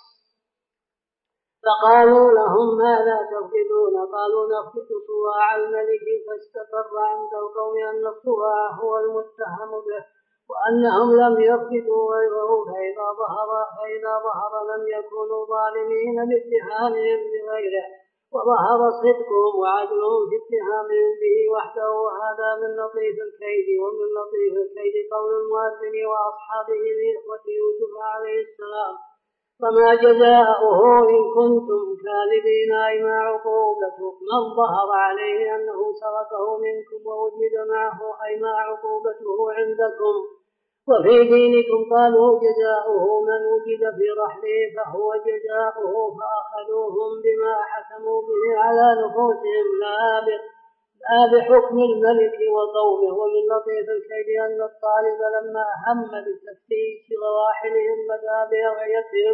فقالوا لهم ماذا تفقدون قالوا نفقد صواع الملك فاستقر عند القوم أن الصواع هو المتهم به وأنهم لم يفقدوا غيره فإذا ظهر لم يكونوا ظالمين باتهامهم بغيره، وظهر صدقهم وعدلهم في اتهامهم به وحده. وهذا من لطيف الكيد. ومن لطيف الكيد قول المؤذن وأصحابه لإخوة يوسف عليه السلام: فما جزاؤه إن كنتم كاذبين، أي ما عقوبته من ظهر عليه أنه سرقه منكم ووجد معه، أي ما عقوبته عندكم وفي دينكم. قالوا جزاؤه من وجد في رحله فهو جزاؤه، فأخذوهم بما حكموا به على نفوسهم لا بحكم الملك وقومه. ومن لطيف الكيد أن الطالب لما هم بتفتيش رواحلهم بدا بأوعيتهم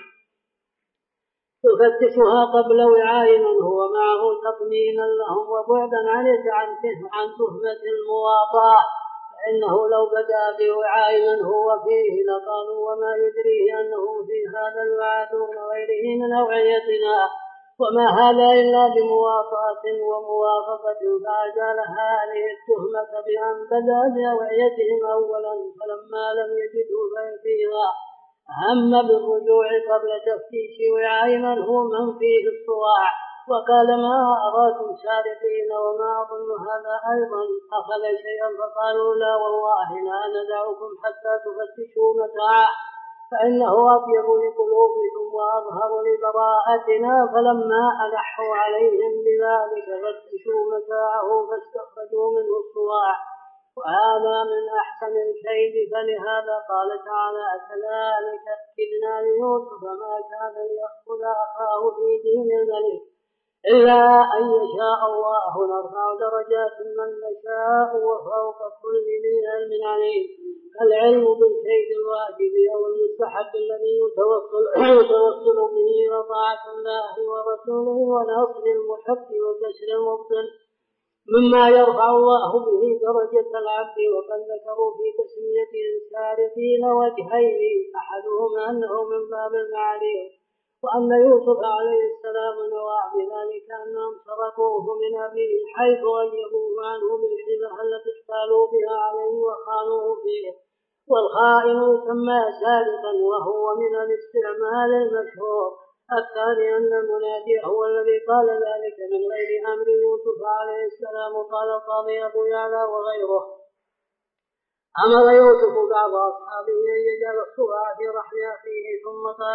يفتشها قبل وعاء من هو معه تطمينا لهم وبعدا عن تهمة المواطاة، فإنه لو بدا بوعاء من هو فيه لقالوا وما يدريه أنه في هذا الوعاء دون غيره من أوعيتنا، وما هذا إلا بمواطاة وموافقة. فأزال هذه التهمة بأن بدا بأوعيتهم أولا، فلما لم يجدوا فيها هم بالرجوع قبل تفتيش وعاء من هو من فيه الصواع، وقال ما أراكم سارقين وما أظن هذا أيضا أخذ شيئا. فقالوا لا والله لا ندعكم حتى تفتشوا متاعه، فإنه أطيب لقلوبكم وأظهر لبراءتنا. فلما ألحوا عليهم بذلك فتشوا متاعه فاستخرجوا منه الصواع، وهذا من أحسن الكيد. فلهذا قال تعالى: كذلك كدنا ليوسف ما كان ليأخذ أخاه في دين الملك إلا أن يشاء الله نرفع درجات من نشاء وفوق كل ذي علم عليم. العلم بالكيد الواجب أو المستحب الذي يتوصل به وطاعة الله ورسوله ونصر المحق وكسر المبطل مما يرفع الله به درجة العبد. وقد ذكروا في تسميتهم سارقين وجهين: أحدهما أنه من باب المعاريف، وأن يوسف عليه السلام نوى بذلك أنهم سرقوه من أبيه حيث غيبوه عنه بالحيلة التي احتالوا بها عليه وخانوه فيه، والخائن يسمى سارقا وهو من الاستعمال المشهور. الثاني أن المنادي هو الذي قال ذلك من غير أمر يوسف عليه السلام. قال القاضي أبو يعلى وغيره: أمر يوسف بعض أصحابه أن يجعل الصواع في رحل أخيه، ثم قال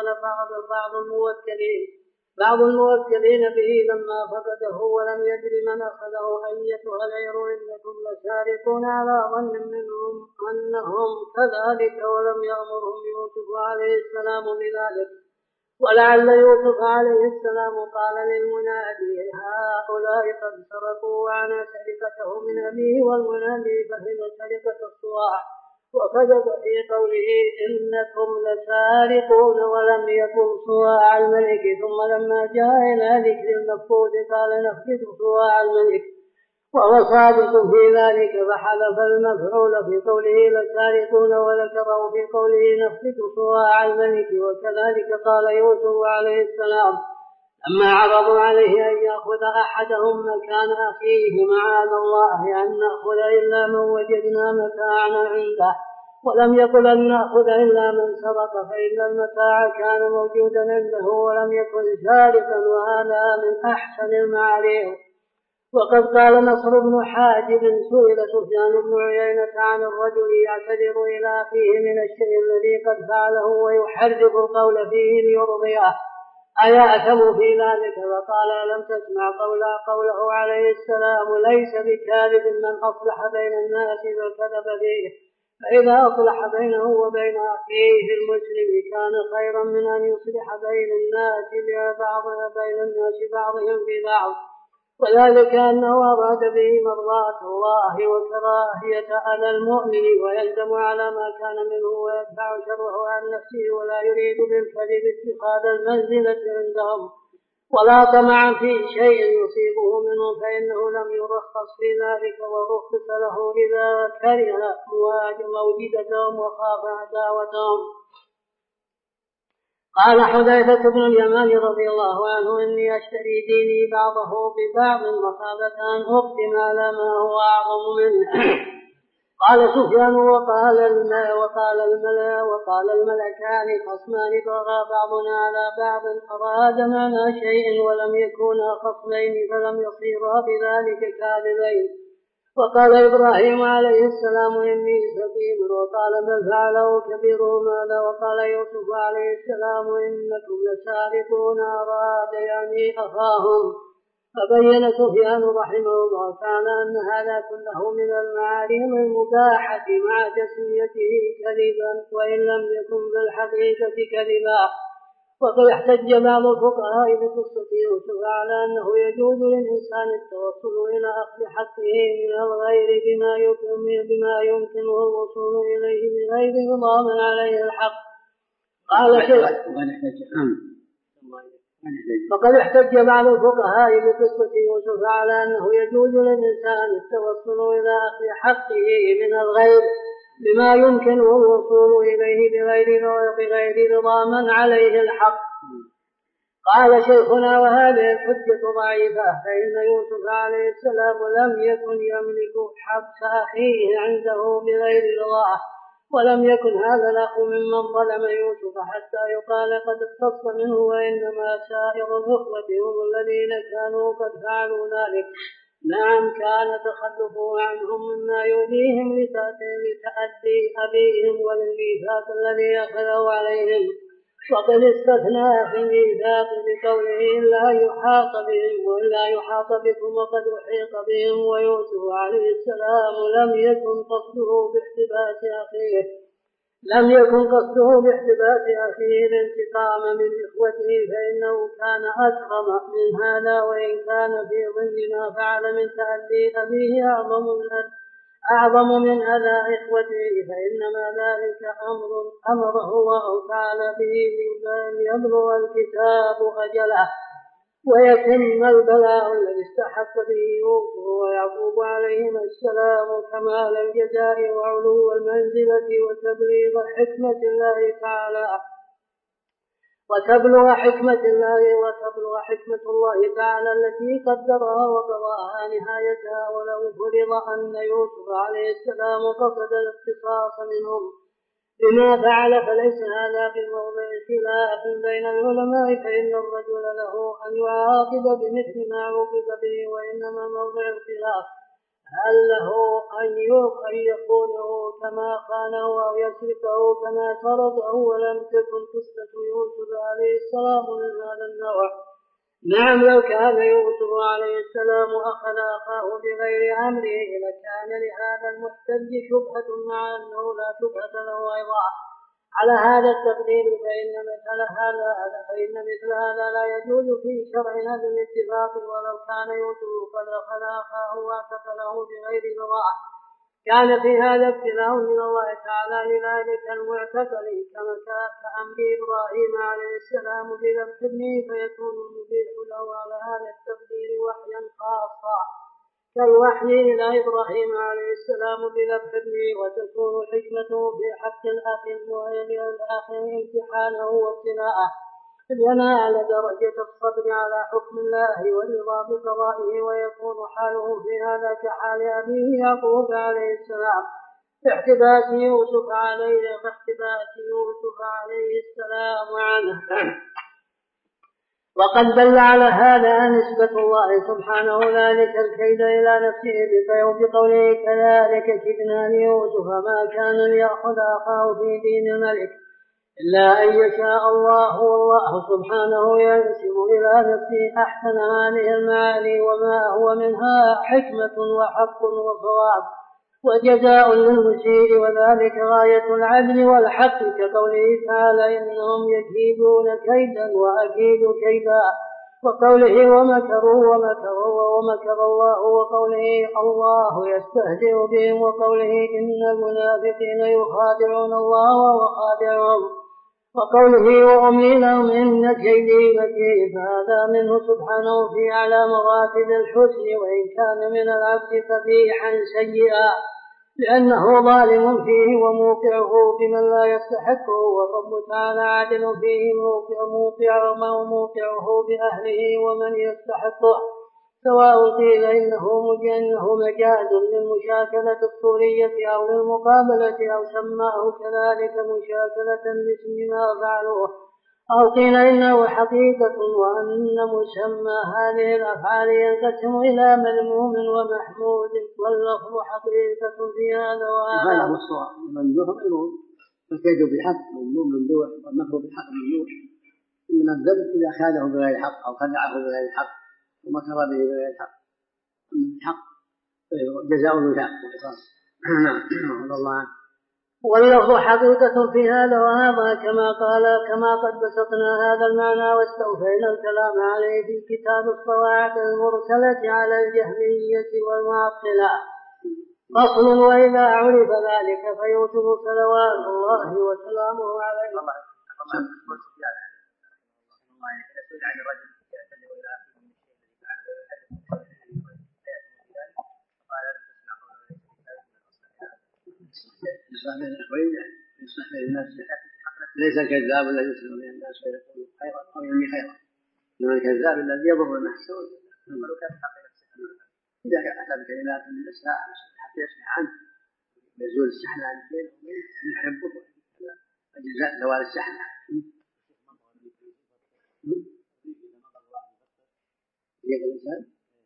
بعض الموكلين به لما فقده ولم يدر من أخذه: أيتها العير إنكم لسارقون، على ظن منهم أنهم كذلك، ولم يأمرهم يوسف عليه السلام بذلك. ولعل يوسف عليه السلام قال للمنادي: هؤلاء قد سرقوا وعنى سرقته من أبيه، والمنادي فهم سرقة الصواع وصدق في قوله إنكم لسارقون ولم يكن صواع الملك. ثم لما جاء إلى ذكر المفقود قال نفقد صواع الملك، وهو صادق في ذلك، فحذف المفعول في قوله لسارقون وذكره في قوله نفقد صواع الملك. وكذلك قال يوسف عليه السلام لما عرضوا عليه أن يأخذ أحدهم مكان أخيه: معاذ الله أن نأخذ إلا من وجدنا متاعنا عنده، ولم يقل أن نأخذ إلا من سرق، فإن المتاع كان موجودا عنده ولم يكن سارقا، وهذا من أحسن المعاريف. وقد قال نصر بن حاجب: سئل سفيان بن عيينة عن الرجل يعتذر إلى أخيه من الشيء الذي قد فعله ويحرف القول فيه ليرضيه، أيأثم في ذلك؟ فقال: لم تسمع قوله عليه السلام: ليس بكاذب من أصلح بين الناس وكذب فيه، فإذا أصلح بينه وبين أخيه المسلم كان خيرا من أن يصلح بين الناس بعضهم ببعض. وذلك أنه أراد به مرضاة الله وكراهية أذى المؤمن، ويلزم على ما كان منه ويدفع شره عن نفسه، ولا يريد بالكذب اتخاذ المنزلة عندهم ولا طمعا في شيء يصيبه منهم، فإنه لم يرخص في ذلك، ورخص له إذا كره موجدتهم وخاف عداوتهم. قال حذيفة بن اليمان رضي الله عنه: إني أشتري ديني بعضه ببعض مخافة أن أقدم على ما هو أعظم منه. قال سفيان وقال الملكان خصمان بغى بعضنا على بعض أراد معنا شيء ولم يكونا خصمين فلم يصيرا بذلك كاذبين. وقال إبراهيم عليه السلام إني سقيم وقال بل فعله كبيرهم هذا. وقال يوسف عليه السلام إنكم لسارقون أراد يعني أخاهم. فبين سفيان رحمه الله تعالى أن هذا كله من المعالم المباحة مع تسميته كذبا وإن لم يكن بالحقيقة كذبا. وقد احتج بعض الفقهاء بقصة يوسف على أنه يجوز للإنسان التوصل إلى أخذ حقه من الغير بما يمكنه الوصول إليه بغير ضمان عليه الحق. فقد احتج بعض الفقهاء بقصة يوسف على أنه يجوز للإنسان التوصل إلى أخذ حقه من الغير بما يمكنه الوصول إليه بغير ضمان عليه الحق. قال شيخنا وهذه الحجة ضعيفة فإن يوسف عليه السلام لم يكن يملك حبس أخيه عنده بغير رضاه ولم يكن هذا الأخ ممن ظلم يوسف حتى يقال قد اقتص منه وإنما سائر الأخوة هم الذين كانوا قد فعلوا ذلك. نعم كان تخلفه عنهم مما يؤذيهم لتأدي أبيهم وللميثاق الذي أخذوا عليهم. وقد استثنى في الميثاق بقوله لا يحاط بهم ولا يحاط بكم وقد أحيط بهم. ويوسف عليه السلام لم يكن قصده باحتباس أخيه الانتقام من إخوته فإنه كان أكرم من هذا وإن كان في ضمن ما فعل من تأدي أبيه أعظم من أذى إخوته فإنما ذلك أمره الله تعالى به ليبلغ الكتاب أجله ويتم البلاء الذي استحق به يوسف ويعقوب عليهما السلام كمال الجزاء وعلو المنزلة وتبلغ حكمة الله تعالى التي قدرها وقضاها نهايتها. ولو فرض أن يوسف عليه السلام قصد الاقتصاص منهم بما فعل فليس هذا بموضع خلاف بين العلماء فإن الرجل له أن يعاقب بمثل ما عوقب به وإنما موضع الخلاف هل له أن يخونه كما خانه أو يسرقه كما سرقه. ولم تكن قصة يوسف عليه السلام من هذا النوع. نعم لو كان يوسف عليه السلام أخذ أخاه بغير أمره لكان لهذا المحتج شبهة مع أنه لا شبهة له أيضا على هذا التقدير فإن مثل هذا لا يجوز في شرعنا بالاتفاق. ولو كان يوسف قد أخذ أخاه واعتقله بغير رضاه كان في هذا ابتلاء من الله تعالى لذلك المعتقل كأمر إبراهيم عليه السلام بذبح ابنه فيكون المبيح له على هذا التقدير وحيا خاصا كالوحي إلى إبراهيم عليه السلام بذبح ابنه وتكون حكمته في حق الأخ امتحانه وابتلاءه لينال درجة الصبر على حكم الله والرضا بقضائه ويكون حاله في هذا كحال أبيه يعقوب عليه السلام باحتباس يوسف عليه السلام عنه. وقد دل على هذا نسبة الله سبحانه ذلك الكيد إلى نفسه بقوله كذلك كدنا ليوسف ما كان ليأخذ أخاه في دين الملك إلا أن يشاء الله والله سبحانه ينسب إلى نفسه أحسن هذه المعاني وما هو منها حكمة وحق وصواب وجزاء للمسيء وذلك غاية العدل والحق كقوله تعالى إنهم يكيدون كيدا وأكيد كيدا وقوله ومكر الله وقوله الله يستهزئ بهم وقوله إن المنافقين يخادعون الله وهو خادعهم وقوله وأملي لهم إن كيدي متين فهذا منه سبحانه في أعلى مراتب الحسن وإن كان من العبد قبيحا سيئا لأنه ظالم فيه وموقعه بمن لا يستحقه والرب تعالى عادل فيه موقعه بأهله ومن يستحقه سواء قيل إنه مجاز للمشاكلة الصورية أو للمقابلة أو سماه كذلك مشاكلة باسم ما فعلوه، أو قيل إنه حقيقة وأن مسمى هذه الأفعال ينقسم إلى مذموم ومحمود، واللفظ حقيقة في هذا وهذا. هذا هو الصواب، ممدوح مذموم، فالكيد بحق مذموم ممدوح، والمكر بحق ممدوح. إنما الذنب إذا خاله بغير الحق أو خدعه بغير الحق ومكر به بغير الحق، أما الحق جزاء الوفاء والقصاص. نعم الله عنه. واللفظ حقيقة في هذا وهذا كما قد بسطنا هذا المعنى واستوفينا الكلام عليه في كتاب الصواعق المرسلة على الجهمية والمعطلة. فصل: وإذا عرف ذلك فيوجب صلوات الله وسلامه عليه. يصلح بين الناس ليس الكذاب الذي يسلم بين الناس ويقول خيرا او ينمي خيرا، انما الكذاب الذي يضر الناس. اذا كان اتى بكلمات من الاسماء حتى يسمع عنه يزول السحنه عن الدين يحبه الجزاء زوال السحنه. يقول الانسان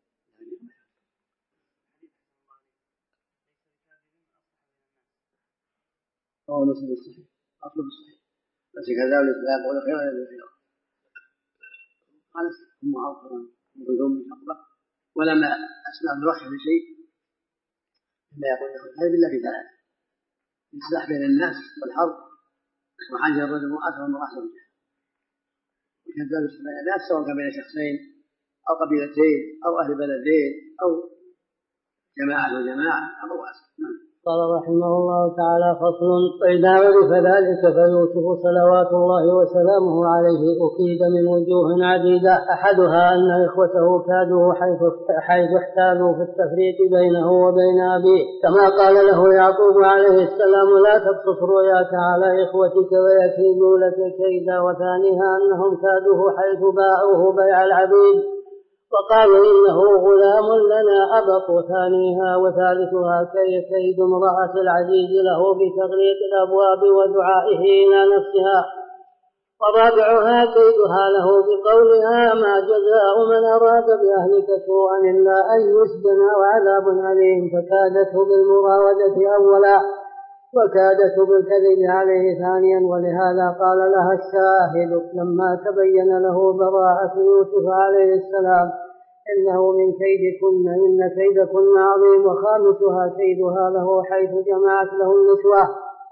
هو نصب الصحيح أطلب الصحيح، بس كذاب الإسلام ولا خير ولا خير. قال ثم أوصلا بدون مشقة ولما أسمع بوخر شيء مما يقول له الخير إلا في ثلاث: الإصلاح بين الناس والحرب وحجر الرجل وأثر وأحسن الجهل. الكذاب بين الناس سواء كان بين شخصين أو قبيلتين أو أهل بلدين أو جماعة وجماعة أو واسع. قال رحمه الله تعالى: فصل: فإذا عرف ذلك فيوسف صلوات الله وسلامه عليه أفيد من وجوه عديدة، أحدها أن إخوته كادوا حيث احتالوا في التفريق بينه وبين أبيه، كما قال له يعقوب عليه السلام: لا تبسط رؤياك على إخوتك ويكيدوا لك كيدا. وثانيها أنهم كادوه حيث باعوه بيع العبيد وقالوا إنه غلام لنا أبق. وثالثها كيد امرأة العزيز له بتغليق الأبواب ودعائه إلى نفسها. ورابعها كيدها له بقولها: ما جزاء من أراد بأهلك سوءا إلا أن يسجن وعذاب أليم، فكادته بالمراودة أولا وكادته بالكذب عليه ثانيا. ولهذا قال لها الشاهد لما تبين له براءة يوسف عليه السلام: إنه من كيدكن إن كيدكن عظيم. وخامسها كيدها له حيث جمعت له النسوة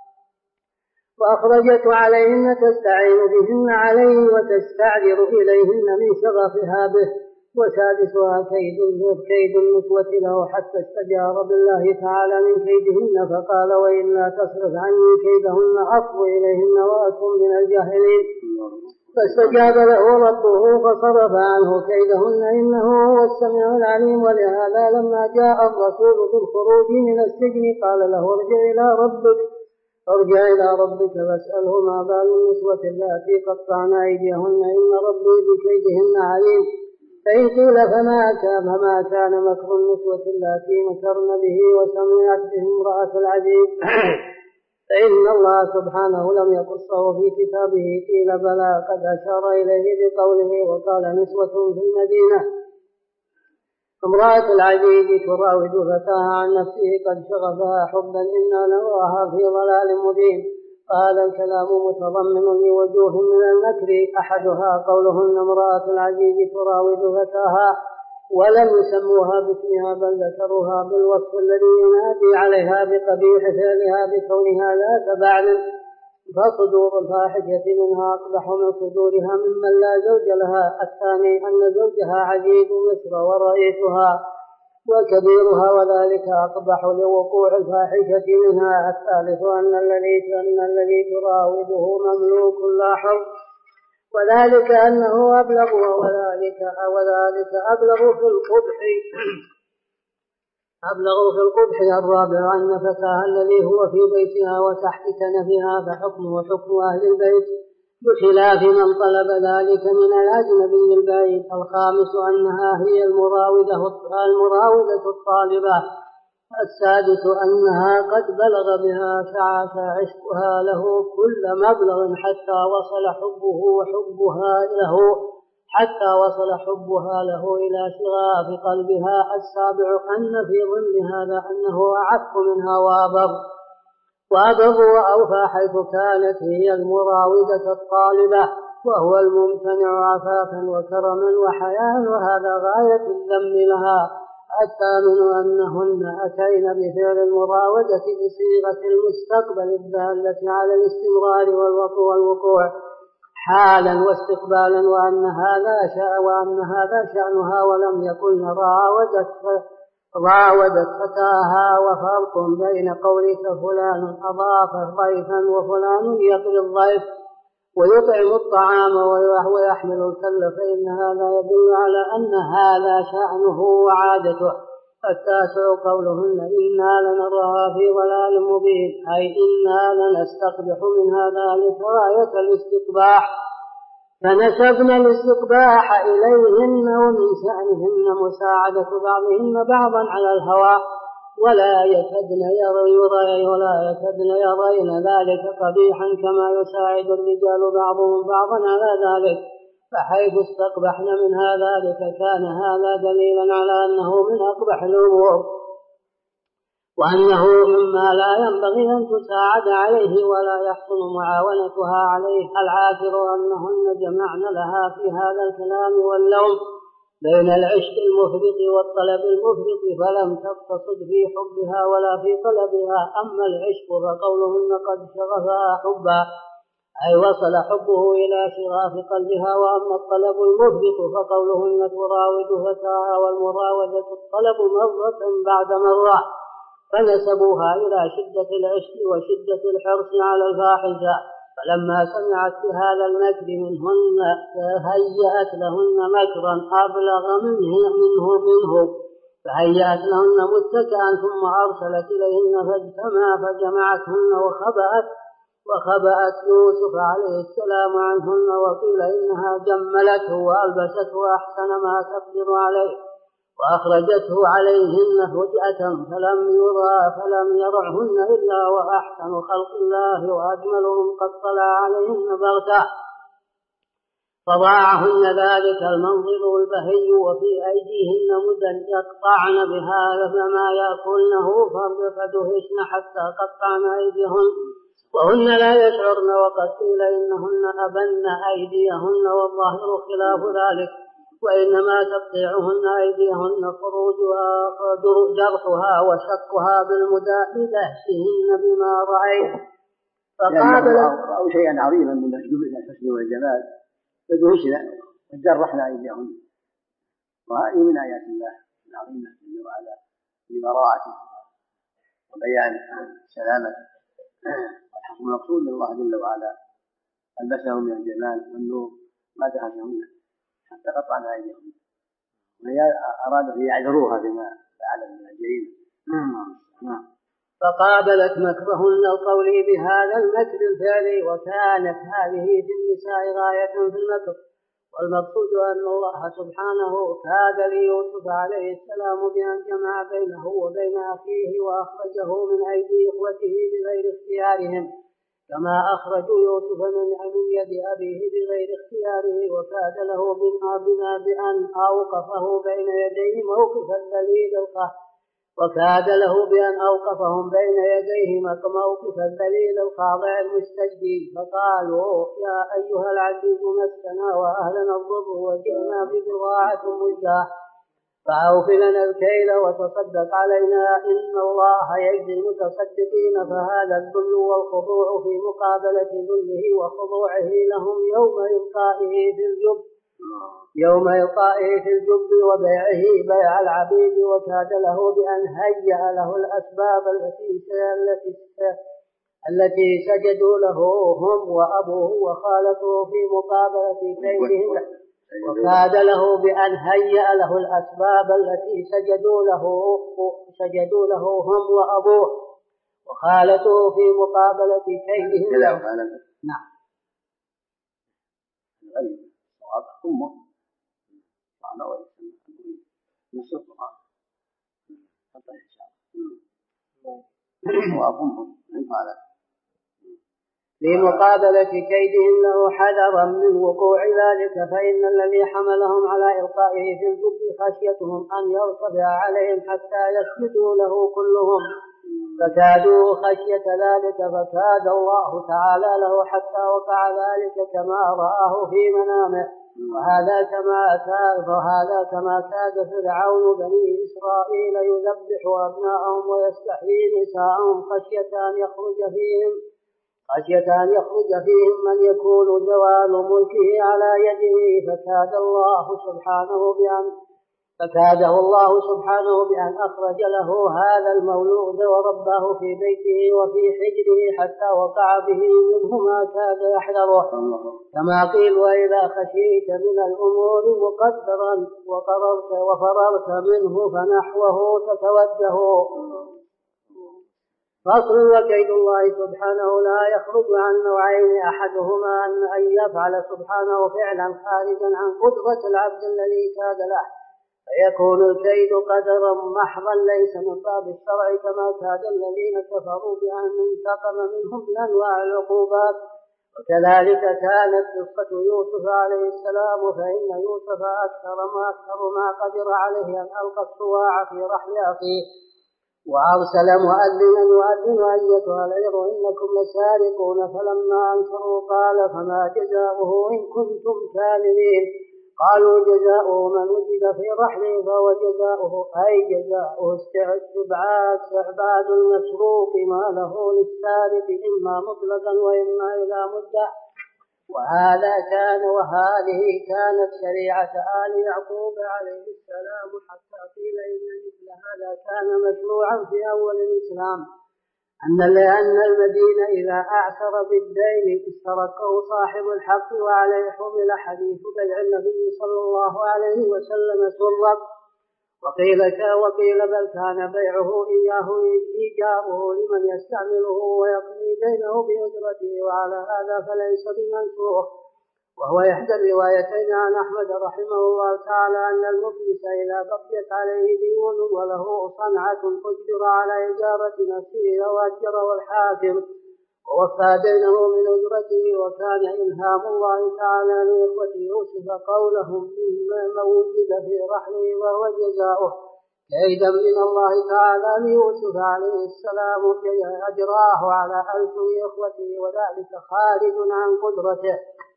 وأخرجت عليهن تستعين بهن عليه وتستعذر إليهن من شغفها به. وسادسها كيد النسوة له حتى استجار بالله تعالى من كيدهن فقال: وإلا تصرف عني كيدهن أصب إليهن وأكن من الجاهلين. فاستجاب له ربه فصرف عنه كيدهن إنه هو السميع العليم. ولهذا لما جاء الرسول بالخروج من السجن قال له: ارجع إلى ربك فاسأله ما بال النسوة اللاتي قطعن أيديهن إن ربي بكيدهن عليم. فإن قيل فما كان مكر النسوة اللاتي مكرن به وسمعت به امرأة العزيز فإن الله سبحانه لم يقصه في كتابه. قيل بلى، قد أشار إليه بقوله: وقال نسوة في المدينة امرأة العزيز تراود فتاها عن نفسه قد شغفها حبا إنا نراها في ضلال مبين. فهذا الكلام متضمن لوجوه من المكر، أحدها قولهن امرأة العزيز تراود فتاها ولم يسموها باسمها بل ذكروها بالوصف الذي ينادي عليها بقبيح فعلها بكونها ذات بعل. فصدور الفاحشة منها أقبح من صدورها ممن لا زوج لها. الثاني أن زوجها عزيز مصر ورئيسها وكبيرها وذلك أقبح لوقوع الفاحشة منها. الثالث أن الذي تراوده مملوك لا حر وذلك أنه أبلغ وذلك أبلغ في القبح. الرابع أن فتاها الذي هو في بيتها وتحت كنفها فحكمه حكم أهل البيت بخلاف من طلب ذلك من الأجنبي البعيد. الخامس أنها هي المراودة الطالبة. السادس أنها قد بلغ بها شعث عشقها له كل مبلغ حتى وصل حبها له إلى شغاف قلبها. السابع أن في ضمن هذا أنه أعف منها وأبر وأوفى حيث كانت هي المراودة الطالبة وهو الممتنع عفافا وكرما وحياء، وهذا غاية الذم لها. الثامن أنهن أتين بفعل المراودة بصيغة المستقبل الدالة على الاستمرار والوقوع حالا واستقبالا، وأن هذا شأنها، ولم يكن راودت فتاها. وفرق بين قولك فلان أضاف ضيفا وفلان يقري الضيف ويطعم الطعام ويحمل الكل، فإن هذا يدل على أن هذا شأنه وعادته. التاسع قولهن إنا لنراها في ضلال مبين، أي إنا لنستقبح منها ذلك غاية الاستقباح، فنسبنا الاستقباح إليهن، ومن شأنهن مساعدة بعضهن بعضا على الهوى، ولا يكدن يرين ذلك قبيحا كما يساعد الرجال بعضهم بعضا على ذلك. فحيث استقبحن منها ذلك كان هذا دليلا على أنه من أقبح الأمور، وأنه مما لا ينبغي أن تساعد عليه ولا يحسن معاونتها عليه. العاشر أنهن جمعن لها في هذا الكلام واللوم بين العشق المفرط والطلب المفرط، فلم تقتصد في حبها ولا في طلبها. أما العشق فقولهن قد شغفها حبا، أي وصل حبه إلى شغاف قلبها. وأما الطلب المفرط فقولهن تراود فتاها، والمراودة الطلب مرة بعد مرة، فنسبوها إلى شدة العشق وشدة الحرص على الفاحشة. فلما سمعت بهذا المكر منهن هيأت لهن مكرا أبلغ منه فهيأت لهن متكئا، ثم أرسلت إليهن فجمعتهن وخبأت يوسف عليه السلام عنهن، وقيل إنها جملته وألبسته أحسن ما تقدر عليه، وأخرجته عليهن فجأة فلم يرعهن إلا وأحسن خلق الله وأجملهم قد طلع عليهن بغتة، فضاعهن ذلك المنظر البهي، وفي أيديهن مدى يقطعن بها ما يأكلنه، فدهشن حتى قطعن أيديهن وهن لا يشعرن. وقد قيل إنهن أبن أيديهن، والظاهر خلاف ذلك، وإنما تقطيعهن أيديهن جرحها وشقها بالمداء بدهشهن بما رأيت. أو شيئا عظيما من الحسن والجمال فدهشنا وجرحنا أيديهن، وهذه من آيات الله العظيمة جل وعلا لبراءته وبيان سلامته. والحكم المقصود من الله جل وعلا ألبسهم من الجمال والنور ما دهشهن حتى قطعنا أيديهم، وهي أرادوا أن يعذروها بما فعل من الجريمة. فقابلت مكرهن القول بهذا المكر الفعلي، وكانت هذه في النساء غاية في المكر. والمقصود أن الله سبحانه كاد ليوسف عليه السلام بأن جمع بينه وبين أخيه وأخرجه من أيدي إخوته بغير اختيارهم، كما أخرجوا يوسف من يد أبيه بغير اختياره. وكاد له بأن أوقفهم بين يديه موقف الذليل الخاضع المستجدي. فقالوا يا أيها العزيز مسنا وأهلنا الضر وجئنا ببضاعة مزجاة فأوف لنا الكيل وتصدق علينا إن الله يجزي المتصدقين. فهذا الذل والخضوع في مقابلة ذله وخضوعه لهم يوم يلقائه في الجب وبيعه بيع العبيد. وكاد له بأن هيأ له الأسباب التي سجدوا له هم وأبوه وخالته في مقابلة كيدهم. وكاد له بأن هيأ له الأسباب التي سجدوا له هم وأبوه وخالته في مقابلة كيدهم. نعم. غير الصواب أمه معنى ويسمى نص القرآن حتى إن شاء الله وأمه من قال لمقابلة كيدهم له حذرا من وقوع ذلك، فإن الذي حملهم على إلقائه في الجب خشيتهم أن يرتفع عليهم حتى يسجدوا له كلهم، فكادوا خشية ذلك فكاد الله تعالى له حتى وقع ذلك كما رآه في منامه. وهذا كما كاد فرعون بني إسرائيل يذبح أبناءهم ويستحيي نساءهم خشية أن يخرج فيهم من يكون زوال ملكه على يده، فكاده الله سبحانه بأن أخرج له هذا المولود ورباه في بيته وفي حجره حتى وقع به منه ما كاد يحذره، كما قيل: وإذا خشيت من الأمور مقدرا وفررت منه فنحوه تتوجه. فصل: وكيد الله سبحانه لا يخرج عن نوعين، أحدهما أن يفعل سبحانه فعلا خارجا عن قدرة العبد الذي كاد له، فيكون الكيد قدرا محضا ليس من باب الشرع، كما كاد الذين كفروا بأن انتقم منهم بأنواع العقوبات. وكذلك كانت قصة يوسف عليه السلام، فإن يوسف أكثر ما قدر عليه أن ألقى الصواع في رحل أخيه، وأرسل مؤذنا يؤذن: أيتها العير إنكم لسارقون. فلما أنكروا قال: فما جزاؤه إن كنتم كاذبين؟ قالوا: جزاؤه من وجد في رحله فهو جزاؤه، أي جزاؤه استعباد المسروق ما له للسارق إما مطلقا وإما إلى مدة. وهذه كانت شريعة آل يعقوب عليه السلام، حتى قيل إن مثل هذا كان مشروعا في أول الإسلام، أن المدين إذا أعسر بالدين استركه صاحب الحق، وعليه حمل حديث بيع النبي صلى الله عليه وسلم سرا. وقيل بل كان بيعه إياه إيجاره لمن يستعمله ويقضي بينه بأجرته، وعلى هذا فليس بمنسوخ. وهو إحدى الروايتين عن أحمد رحمه الله تعالى أن المفلس إذا بقيت عليه ديون وله صنعة أجبر على إجارة نفسه أو أجره الحاكم ووفى دينه من أجرته. وكان إلهام الله تعالى لإخوة يوسف قولهم: مما وجد في رحله وهو جزاؤه، كيدا من الله تعالى ليوسف عليه السلام أجراه على ألسن إخوته، وذلك خارج عن قدرته.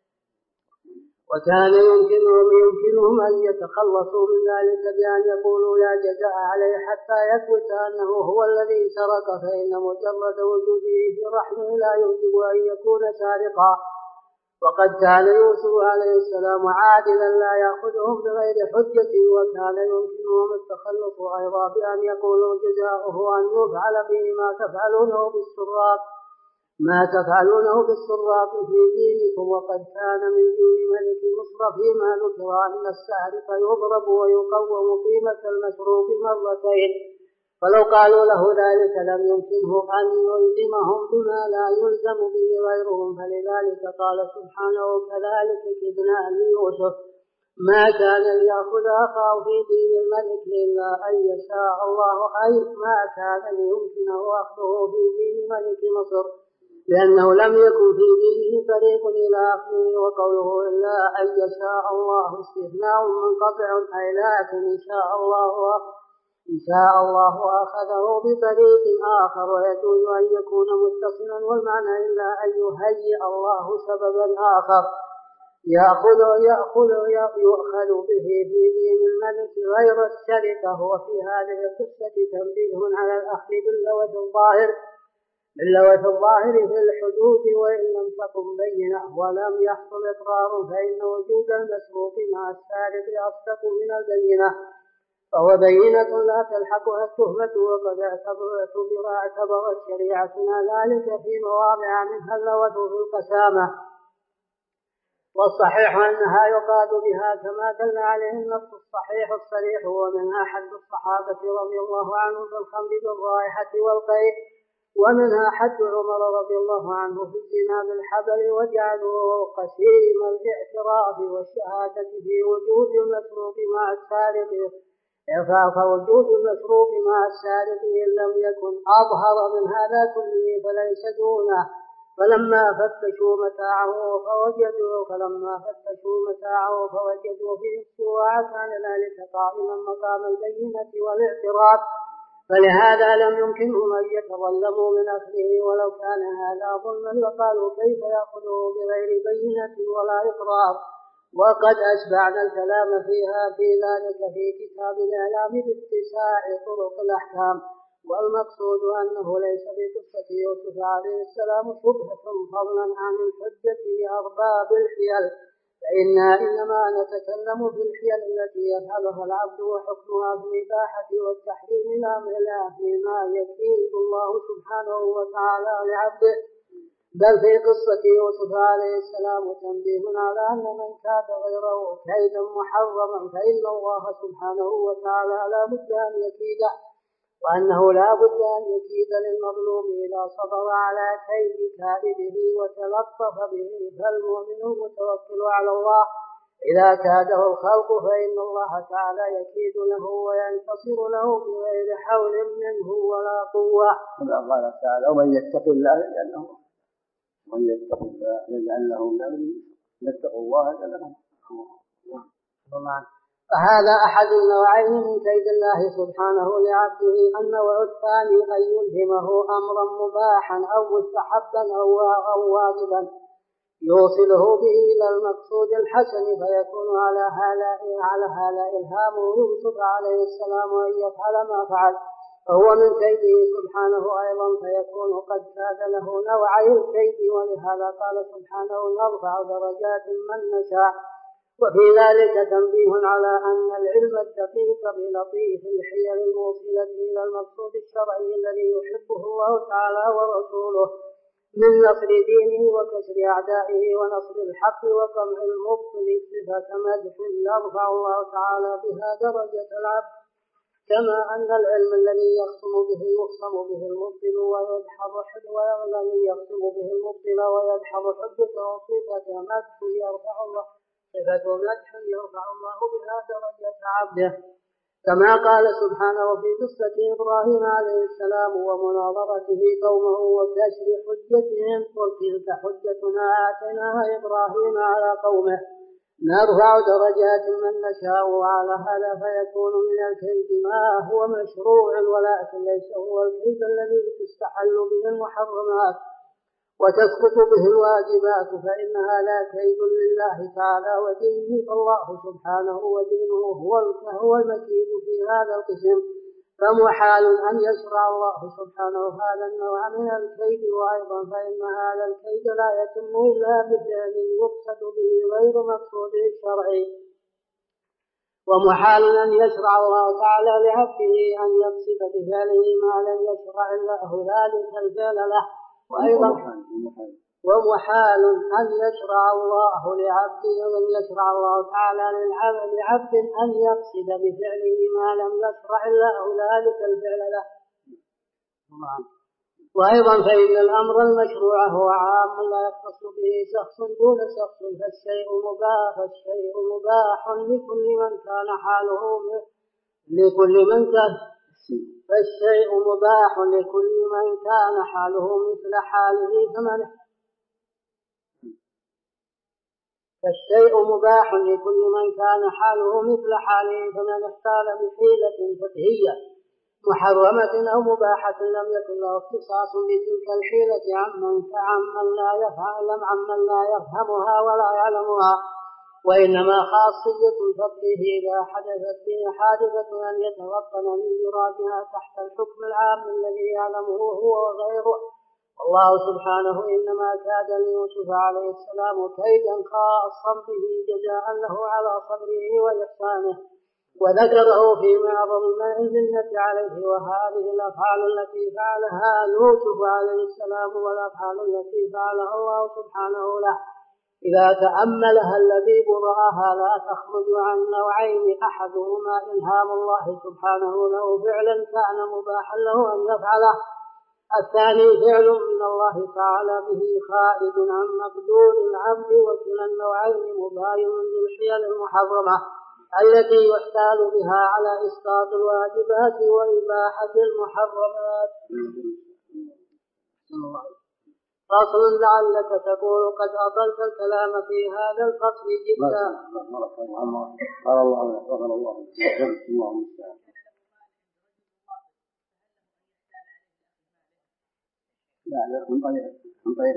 وكان يمكنهم أن يتخلصوا من ذلك بأن يقولوا لا جزاء عليه حتى يثبت أنه هو الذي سرق، فإن مجرد وجوده في رحمه لا يوجب أن يكون سارقا. وقد كان يوسف عليه السلام عادلا لا يأخذهم بغير حجة، وكان يمكنهم التخلص أيضا بأن يقولوا جزاؤه أن يفعل به ما تفعلونه بالسراق في دينكم. وقد كان من دين ملك مصر فيما ذكر أن السارق يضرب ويقوم قيمة المسروق مرتين، فلو قالوا له ذلك لم يمكنه أن يلزمهم بما لا يلزم به غيرهم. فلذلك قال سبحانه: كذلك كدنا ليوسف ما كان ليأخذ أخاه في دين الملك إلا أن يشاء الله، أي ما كان ليمكنه أخذه في دين ملك مصر، لأنه لم يكن في دينه طريق إلى أخذه. وقوله إلا أن يشاء الله استثناء منقطع، أي لكن إن شاء الله أخذه بطريق آخر، ويجوز أن يكون متصلا، والمعنى إلا أن يهيئ الله سببا آخر يؤخذ به في دين الملك غير السرقة. وفي هذه القصة تنبيه على الأخذ باللوث الظاهر في الحدود، وإن لم تكن بينة ولم يحصل إقرار، فإن وجود المسروق مع السارق أصدق من البينة، فهو بينة لا تلحقها التهمة. وقد اعتبرت شريعتنا ذلك في مواضع منها اللوث في القسامة، والصحيح أنها يقاد بها كما دل عليه النص الصحيح الصريح. ومن أحد الصحابة رضي الله عنهم في الخمر بالرائحة والقيء، ومنها حد عمر رضي الله عنه في الزنا بالحبل وجعله قسيم الاعتراف والشهادة في وجود المسروق مع السارق فوجود المسروق مع السارق إن لم يكن أظهر من هذا كله فليس دونه. فلما فتشوا متاعه فوجدوا فيه السواع كان ذلك قائما مقام البينة والاعتراف، فلهذا لم يمكنهم أن يتظلموا من أخذه ولو كان هذا ظلما، وقالوا كيف يأخذه بغير بينة ولا إقرار. وقد أسبعنا الكلام في ذلك في كتاب الإعلام باتساع طرق الأحكام. والمقصود أنه ليس في قصة يوسف عليه السلام شبهة فضلا عن الحجة لأرباب الحيل، فإنا إنما نتكلم في الحيل التي يفعلها العبد وحكمها في الإباحة والتحريم لا فيما يكيد الله سبحانه وتعالى لعبده. بل في قصة يوسف عليه السلام تنبيه على أن من كاد غيره كيدا محرما فإن الله سبحانه وتعالى لا بد أن يكيده، وأنه لا بد أن يكيد للمظلوم إذا صبر على كيد كائده وتلطف به. فالمؤمن المتوكل على الله إذا كاده الخلق فإن الله تعالى يكيد له وينتصر له بغير حول منه ولا قوة. كما قال تعالى ومن يتق الله يجعل له من أمره يتقوا الله يجعل له. فهذا أحد النوعين من كيد الله سبحانه لعبده. النوع الثاني أن يلهمه أمرا مباحا أو مستحبا أو واجبا يوصله به إلى المقصود الحسن فيكون على هذا إلهام يوسف عليه السلام أن يفعل ما فعل، فهو من كيده سبحانه أيضا، فيكون قد كاد له نوعي الكيد. ولهذا قال سبحانه نرفع درجات من نشاء. وفي ذلك تنبيه على أن العلم الدقيق بلطيف الحيل الموصلة إلى المقصود الشرعي الذي يحبه الله تعالى ورسوله من نصر دينه وكسر أعدائه ونصر الحق وقمع المبطل صفة مدح يرفع الله تعالى بها درجة العبد، كما أن العلم الذي يخصم به المبطل ويدحض حجته صفة مدح يرفع الله بها درجة عبده، كما قال سبحانه في قصة إبراهيم عليه السلام ومناظرته قومه وكسر حجتهم وتلك حجتنا آتيناها إبراهيم على قومه نرفع درجات من نشاء. وعلى هذا فيكون من الكيد ما هو مشروع ولكن ليس هو الكيد الذي تستحل به المحرمات وتسقط به الواجبات، فإن هذا كيد لله تعالى ودينه، فالله سبحانه ودينه هو المكيد في هذا القسم. فمحال أن يشرع الله سبحانه هذا النوع من الكيد، وأيضا فإن هذا الكيد لا يتم إلا بفعل يقصد به غير مقصوده الشرعي. ومحال أن يشرع الله تعالى لعبده أن يقصد بفعله ما لم يشرع له ذلك الفعل له، وأيضا ومحال أن يشرع الله لعبده وأن يشرع الله تعالى لعبد أن يقصد بفعله ما لم يشرع له ذلك الفعل له. وأيضا فإن الأمر المشروع هو عام لا يختص به شخص دون شخص، فالشيء مباح لكل من كان حاله مثل حاله فمن اختار بحيلة فقهية محرمة أو مباحة لم يكن له اختصاص بتلك الحيلة عمن لا يفهمها ولا يعلمها، وإنما خاصية الفقه إذا حدثت به حادثة أن يتوطن لانضرابها تحت الحكم العام الذي يعلمه هو وغيره. والله سبحانه إنما كاد ليوسف عليه السلام كيدا خاصا به جزاء له على صبره وإحسانه، وذكره في معظم المنة عليه. وهذه الأفعال التي فعلها يوسف عليه السلام والأفعال التي فعلها الله سبحانه له إذا تأملها اللبيب رآها لا تخرج عن نوعين: أحدهما إلهام الله سبحانه له فعلا كان مباحا له أن يفعله، الثاني فعل من الله تعالى به خارج عن مقدور العبد، وكلا النوعين مباين للحيل المحرمة التي يحتال بها على إسقاط الواجبات وإباحة المحرمات. فصل لعلك تقول قد أطلت الكلام في هذا الفصل جدا. قال الله غفر الله اللهم استعان. لا من طريق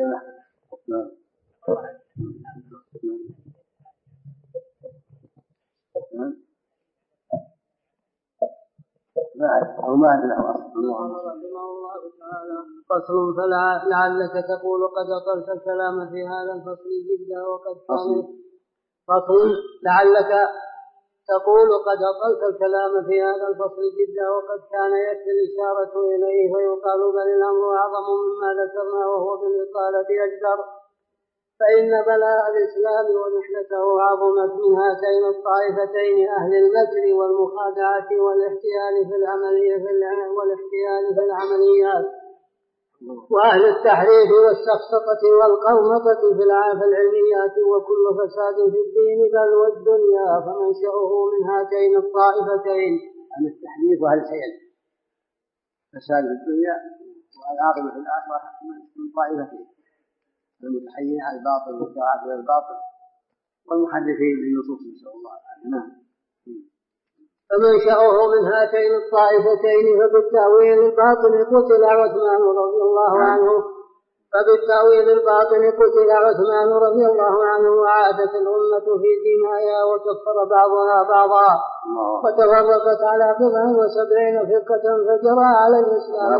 فصل فلعلك تقول قد أطلت الكلام في هذا الفصل جدا وقد كان فصل لعلك تقول قد أطلت الكلام في هذا الفصل جدا وقد كان يكفي الإشارة إليه، فيقال بل الأمر أعظم مما ذكرنا وهو بالإطالة أجدر، فإن بلاء الإسلام ونحلته عظمت من هاتين الطائفتين أهل المكر والمخادعة والاحتيال في العمليات وأهل التحريف والسخسطة والقرمطة في العلميات وكل فساد في الدين بل والدنيا، فمنشأه من هاتين الطائفتين أهل التحريف وأهل الحيل، فساد في الدنيا والعاقبة في الآخرة من طائفتين المتحيين على الباطل والدعاة إلى الباطل والمحرفين للنصوص نسأل الله العافية. فمنشأه من هاتين الطائفتين فبالتأويل الباطل قتل عثمان رضي الله عنه وعادت الأمة في دمائها وكفر بعضها بعضا وتفرقت على 79 فرقة فجرى على الإسلام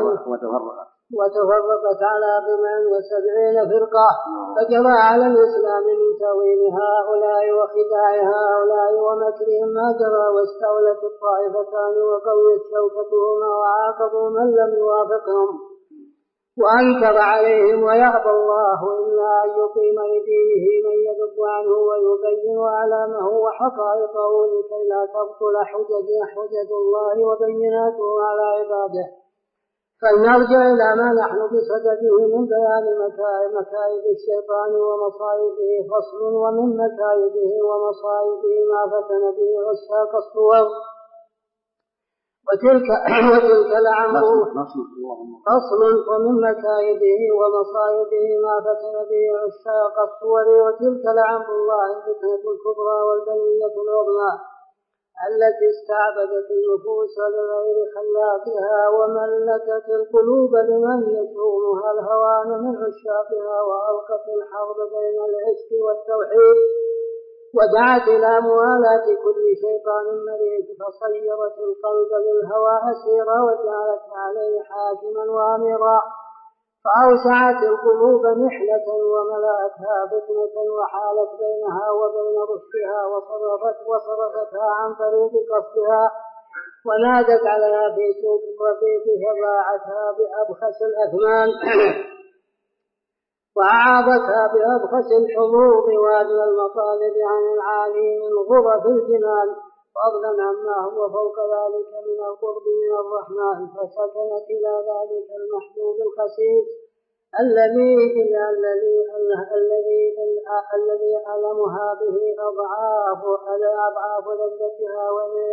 من تأويل هؤلاء وخداع هؤلاء ومكرهم ما جرى، واستولت الطائفتان وقويت شوكتهما وعاقبوا من لم يوافقهم وأنكر عليهم، ويأبى الله إلا أن يقيم لدينه من يذب عنه ويبين أعلامه وحقائقه لكي لا تبطل حجج الله وبيناته على عباده. فلنرجع إلى ما نحن بصدده من بيان مكايد الشيطان ومصائبه. فصل ومن مكايده ومصائبه ما فتن به عشاق الصور وتلك لعنه. فصل ومن مكايده ومصائبه ما فتن به عشاق الصور وتلك لعنه الله الفتنة الكبرى والبلية العظمى التي استعبدت النفوس لغير خلاقها وملكت القلوب لمن يشغلها الهوان من عشاقها، وألقت الحرب بين العشق والتوحيد ودعت إلى موالاة كل شيطان مريد، فصيرت القلب للهوى أسيرا وجعلت عليه حاكما وامرا، فأوسعت القلوب نحلة وملأتها فتنة وحالت بينها وبين رشدها وصرفتها عن طريق قصدها ونادت عليها في سوق الرفيق فباعتها بأبخس الأثمان وأعاضتها بأبخس الحظوظ وأدنى المطالب عن العالي من غرف الجنان، فضلا عما هو فوق ذلك من القرب من الرحمن، فسكنت إلى ذلك المحبوب الخسيس الذي ألمها به أضعاف لذتها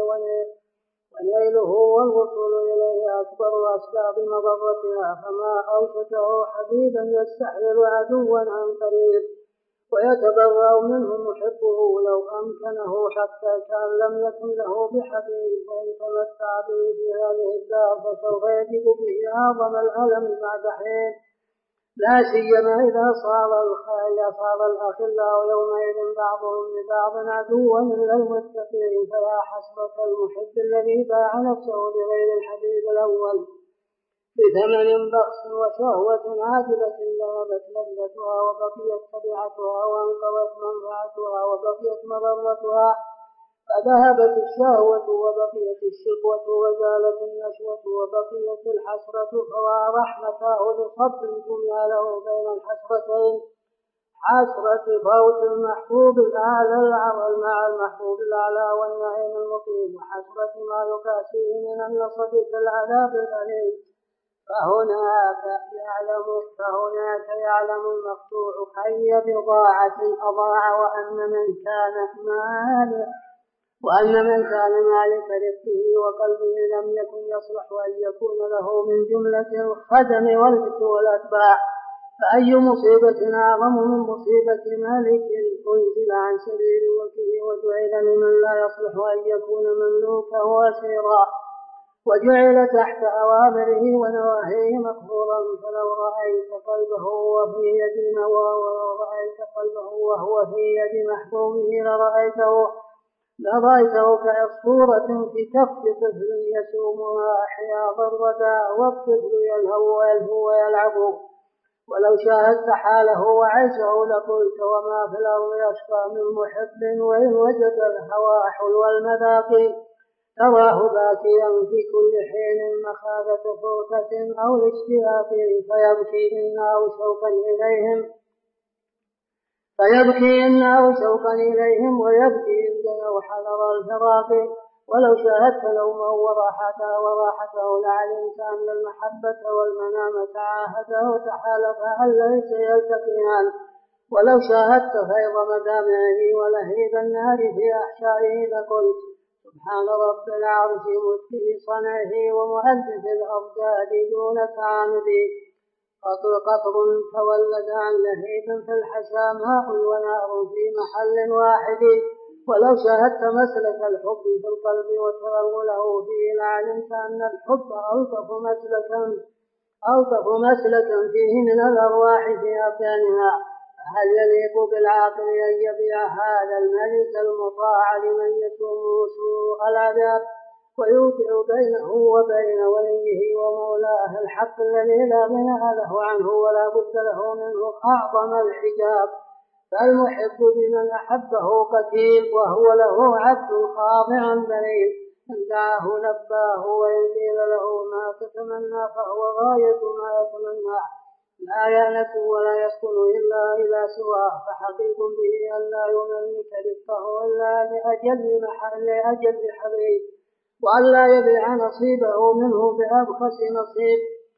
ونيله والوصول إليه أكبر أسباب مضرتها، فما أوشكه حبيبا يستحيل عدوا عن قريب ويتبرأ منه محبه لو أمكنه حتى كان لم يكن له بحبيب، وإن تمتع به في هذه الدار فسوف يجد به أعظم الألم بعد حين، لا سيما إذا صار الأخلاء يومئذ بعضهم لبعض عدوا إلا المتقين، فيا حسرة المحب الذي باع نفسه لغير الحبيب الأول بثمن بخس وشهوة عاجلة ذهبت لذتها وبقيت تبعتها وانقضت منفعتها وبقيت مضرتها، فذهبت الشهوة وبقيت الشقوة وزالت النشوة وبقيت الحسرة، فوا رحمته لصب جمع له بين الحسرتين، حسرة فوت المحبوب الأعلى مع المحبوب الأعلى والنعيم المقيم، وحسرة ما يكاسيه من النصب في العذاب الأليم، فهناك يعلم المقطوع أي بضاعة أضاع، وأن من كان مالك رزقه وقلبه لم يكن يصلح أن يكون له من جملة الخدم والأتباع، فأي مصيبة أعظم من مصيبة مالك أنزل عن سبيل ملكه وجعل لمن لا يصلح أن يكون مملوكا وأسيرا، وجعل تحت أوامره ونواهيه مقهورا. فلو رأيت قلبه وهو في يد محبوبه لرأيته كعصفورة في كف طفل يسومها حياض الردى، والطفل يلهو ويلعب. ولو شاهدت حاله وعيشه لقلت وما في الأرض يشقى من محب، وإن وجد الهوى حلو المذاق تراه باكيا في كل حين مخافة فرقة أو الاشتياق، فيبكي إنه شوقا إليهم ويبكي إنه حذر الفراق. ولو شاهدت نومه وراحته لعلمت أن المحبة والمنام تعاهدا وتحالفا أن ليس يلتقيان. ولو شاهدت فيض مدامعه ولهيب النار في أحشائه لقلت سبحان رب العرش متقن صنعه ومؤلف الأضداد دون تعامد. قطر تولد عن لهيب في الحشا ماء ونار في محل واحد. ولو شاهدت مسلك الحب في القلب وتغوله فيه لعلمت أن الحب ألطف مسلكا فيه من الأرواح في أبدانها. هل يليق بالعاقل أن يبيع هذا الملك المطاع لمن يسومه سوء العذاب ويوقع بينه وبين وليه ومولاه الحق الذي لا غنى له عنه ولا بد له منه أعظم الحجاب؟ فالمحب بمن أحبه قتيل وهو له عبد خاضع ذليل، إن دعاه لباه وإن قيل له ما تتمنى فهو غاية ما يتمناه، لا يأنس ولا يسكن إلا إلى سواه، فحقيق به أن لا يملك رزقه إلا لأجل حبيب، وأن لا يبيع نصيبه منه بأبخس نصيب.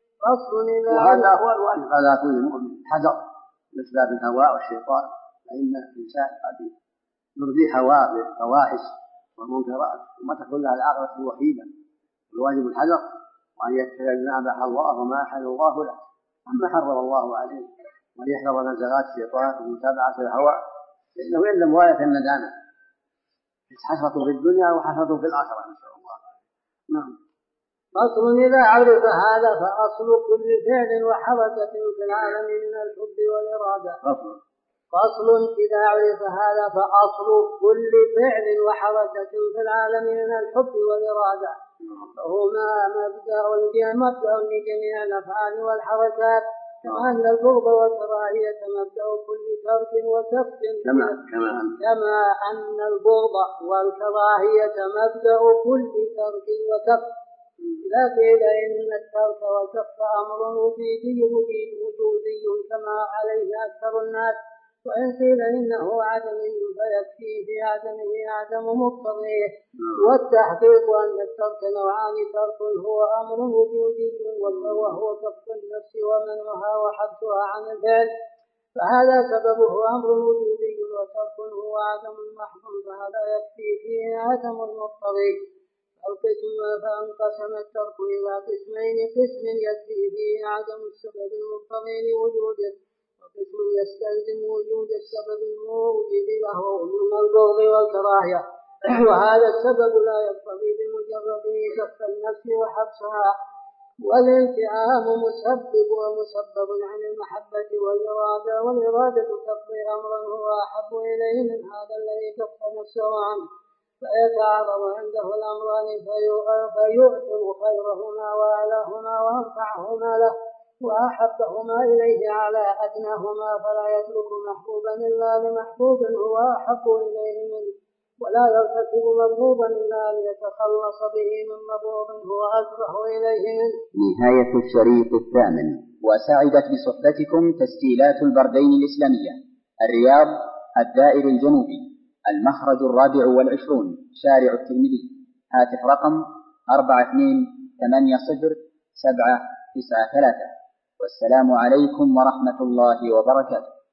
وهذا هو الواجب على كل مؤمن حذر من أسباب الهوى والشيطان، فإن الإنسان قد يرضي هواه بالفواحش والمنكرات وما تكون لها العاقبة الوخيمة. الواجب الحذر وأن يتبع ما أباح الله وما أحل الله له أما حرم الله عليه، وأن يحذر نزغات الشيطان ومتابعة الهوى، لأنه يلزم غاية الندامة، حسرة في الدنيا وحسرة في الآخرة، نسأل الله. نعم. فصل إذا عرف هذا فأصل كل فعل وحركة في العالم من الحب والإرادة. فصل إذا عرف هذا فأصل كل فعل وحركة في العالم من الحب والإرادة، فهما مبدأ لجميع الأفعال والحركات، كما أن البغض والكراهية مبدأ كل ترك وكف، كما أن البغض والكراهية مبدأ كل ترك وكف. إذا قيل إن الترك والكف أمر وجودي كما عليه أكثر الناس، وإن قيل إنه عدمي فيكفي في عدمه عدم مقتضيه. والتحقيق أن الترك نوعان: ترك هو أمر وجودي وهو كف النفس ومنعها وحبسها عن الفعل، فهذا سببه أمر وجودي، وترك هو عدم محض فهذا يكفي فيه عدم المقتضي. فانقسم الترك إلى قسمين: قسم يكفي فيه عدم السبب المقتضي لوجوده، وقسم يستلزم وجود السبب الموجب له من البغض والكراهية، وهذا السبب لا يقتضي بمجرده كف النفس وحبسها. والانتعام مسبب ومسبب عن المحبة والإرادة تقضي أمرا هو أحب إليه من هذا الذي كف نفسه عنه، فيتعرض عنده الأمران فيؤثر خيرهما وأعلاهما وأنفعهما له وأحبهما إليه على أدناهما، فلا يترك محبوبا إلا لمحبوب هو أحب إليه منه، ولا يرتكب مبغوضا إلا ليتخلص به من مبغوض هو أكره إليه منه. نهاية الشريط الثامن. وسعدت بصحبتكم تسجيلات البردين الإسلامية، الرياض، الدائر الجنوبي، المخرج 24 شارع الترمذي، هاتف رقم 428070 93. والسلام عليكم ورحمة الله وبركاته.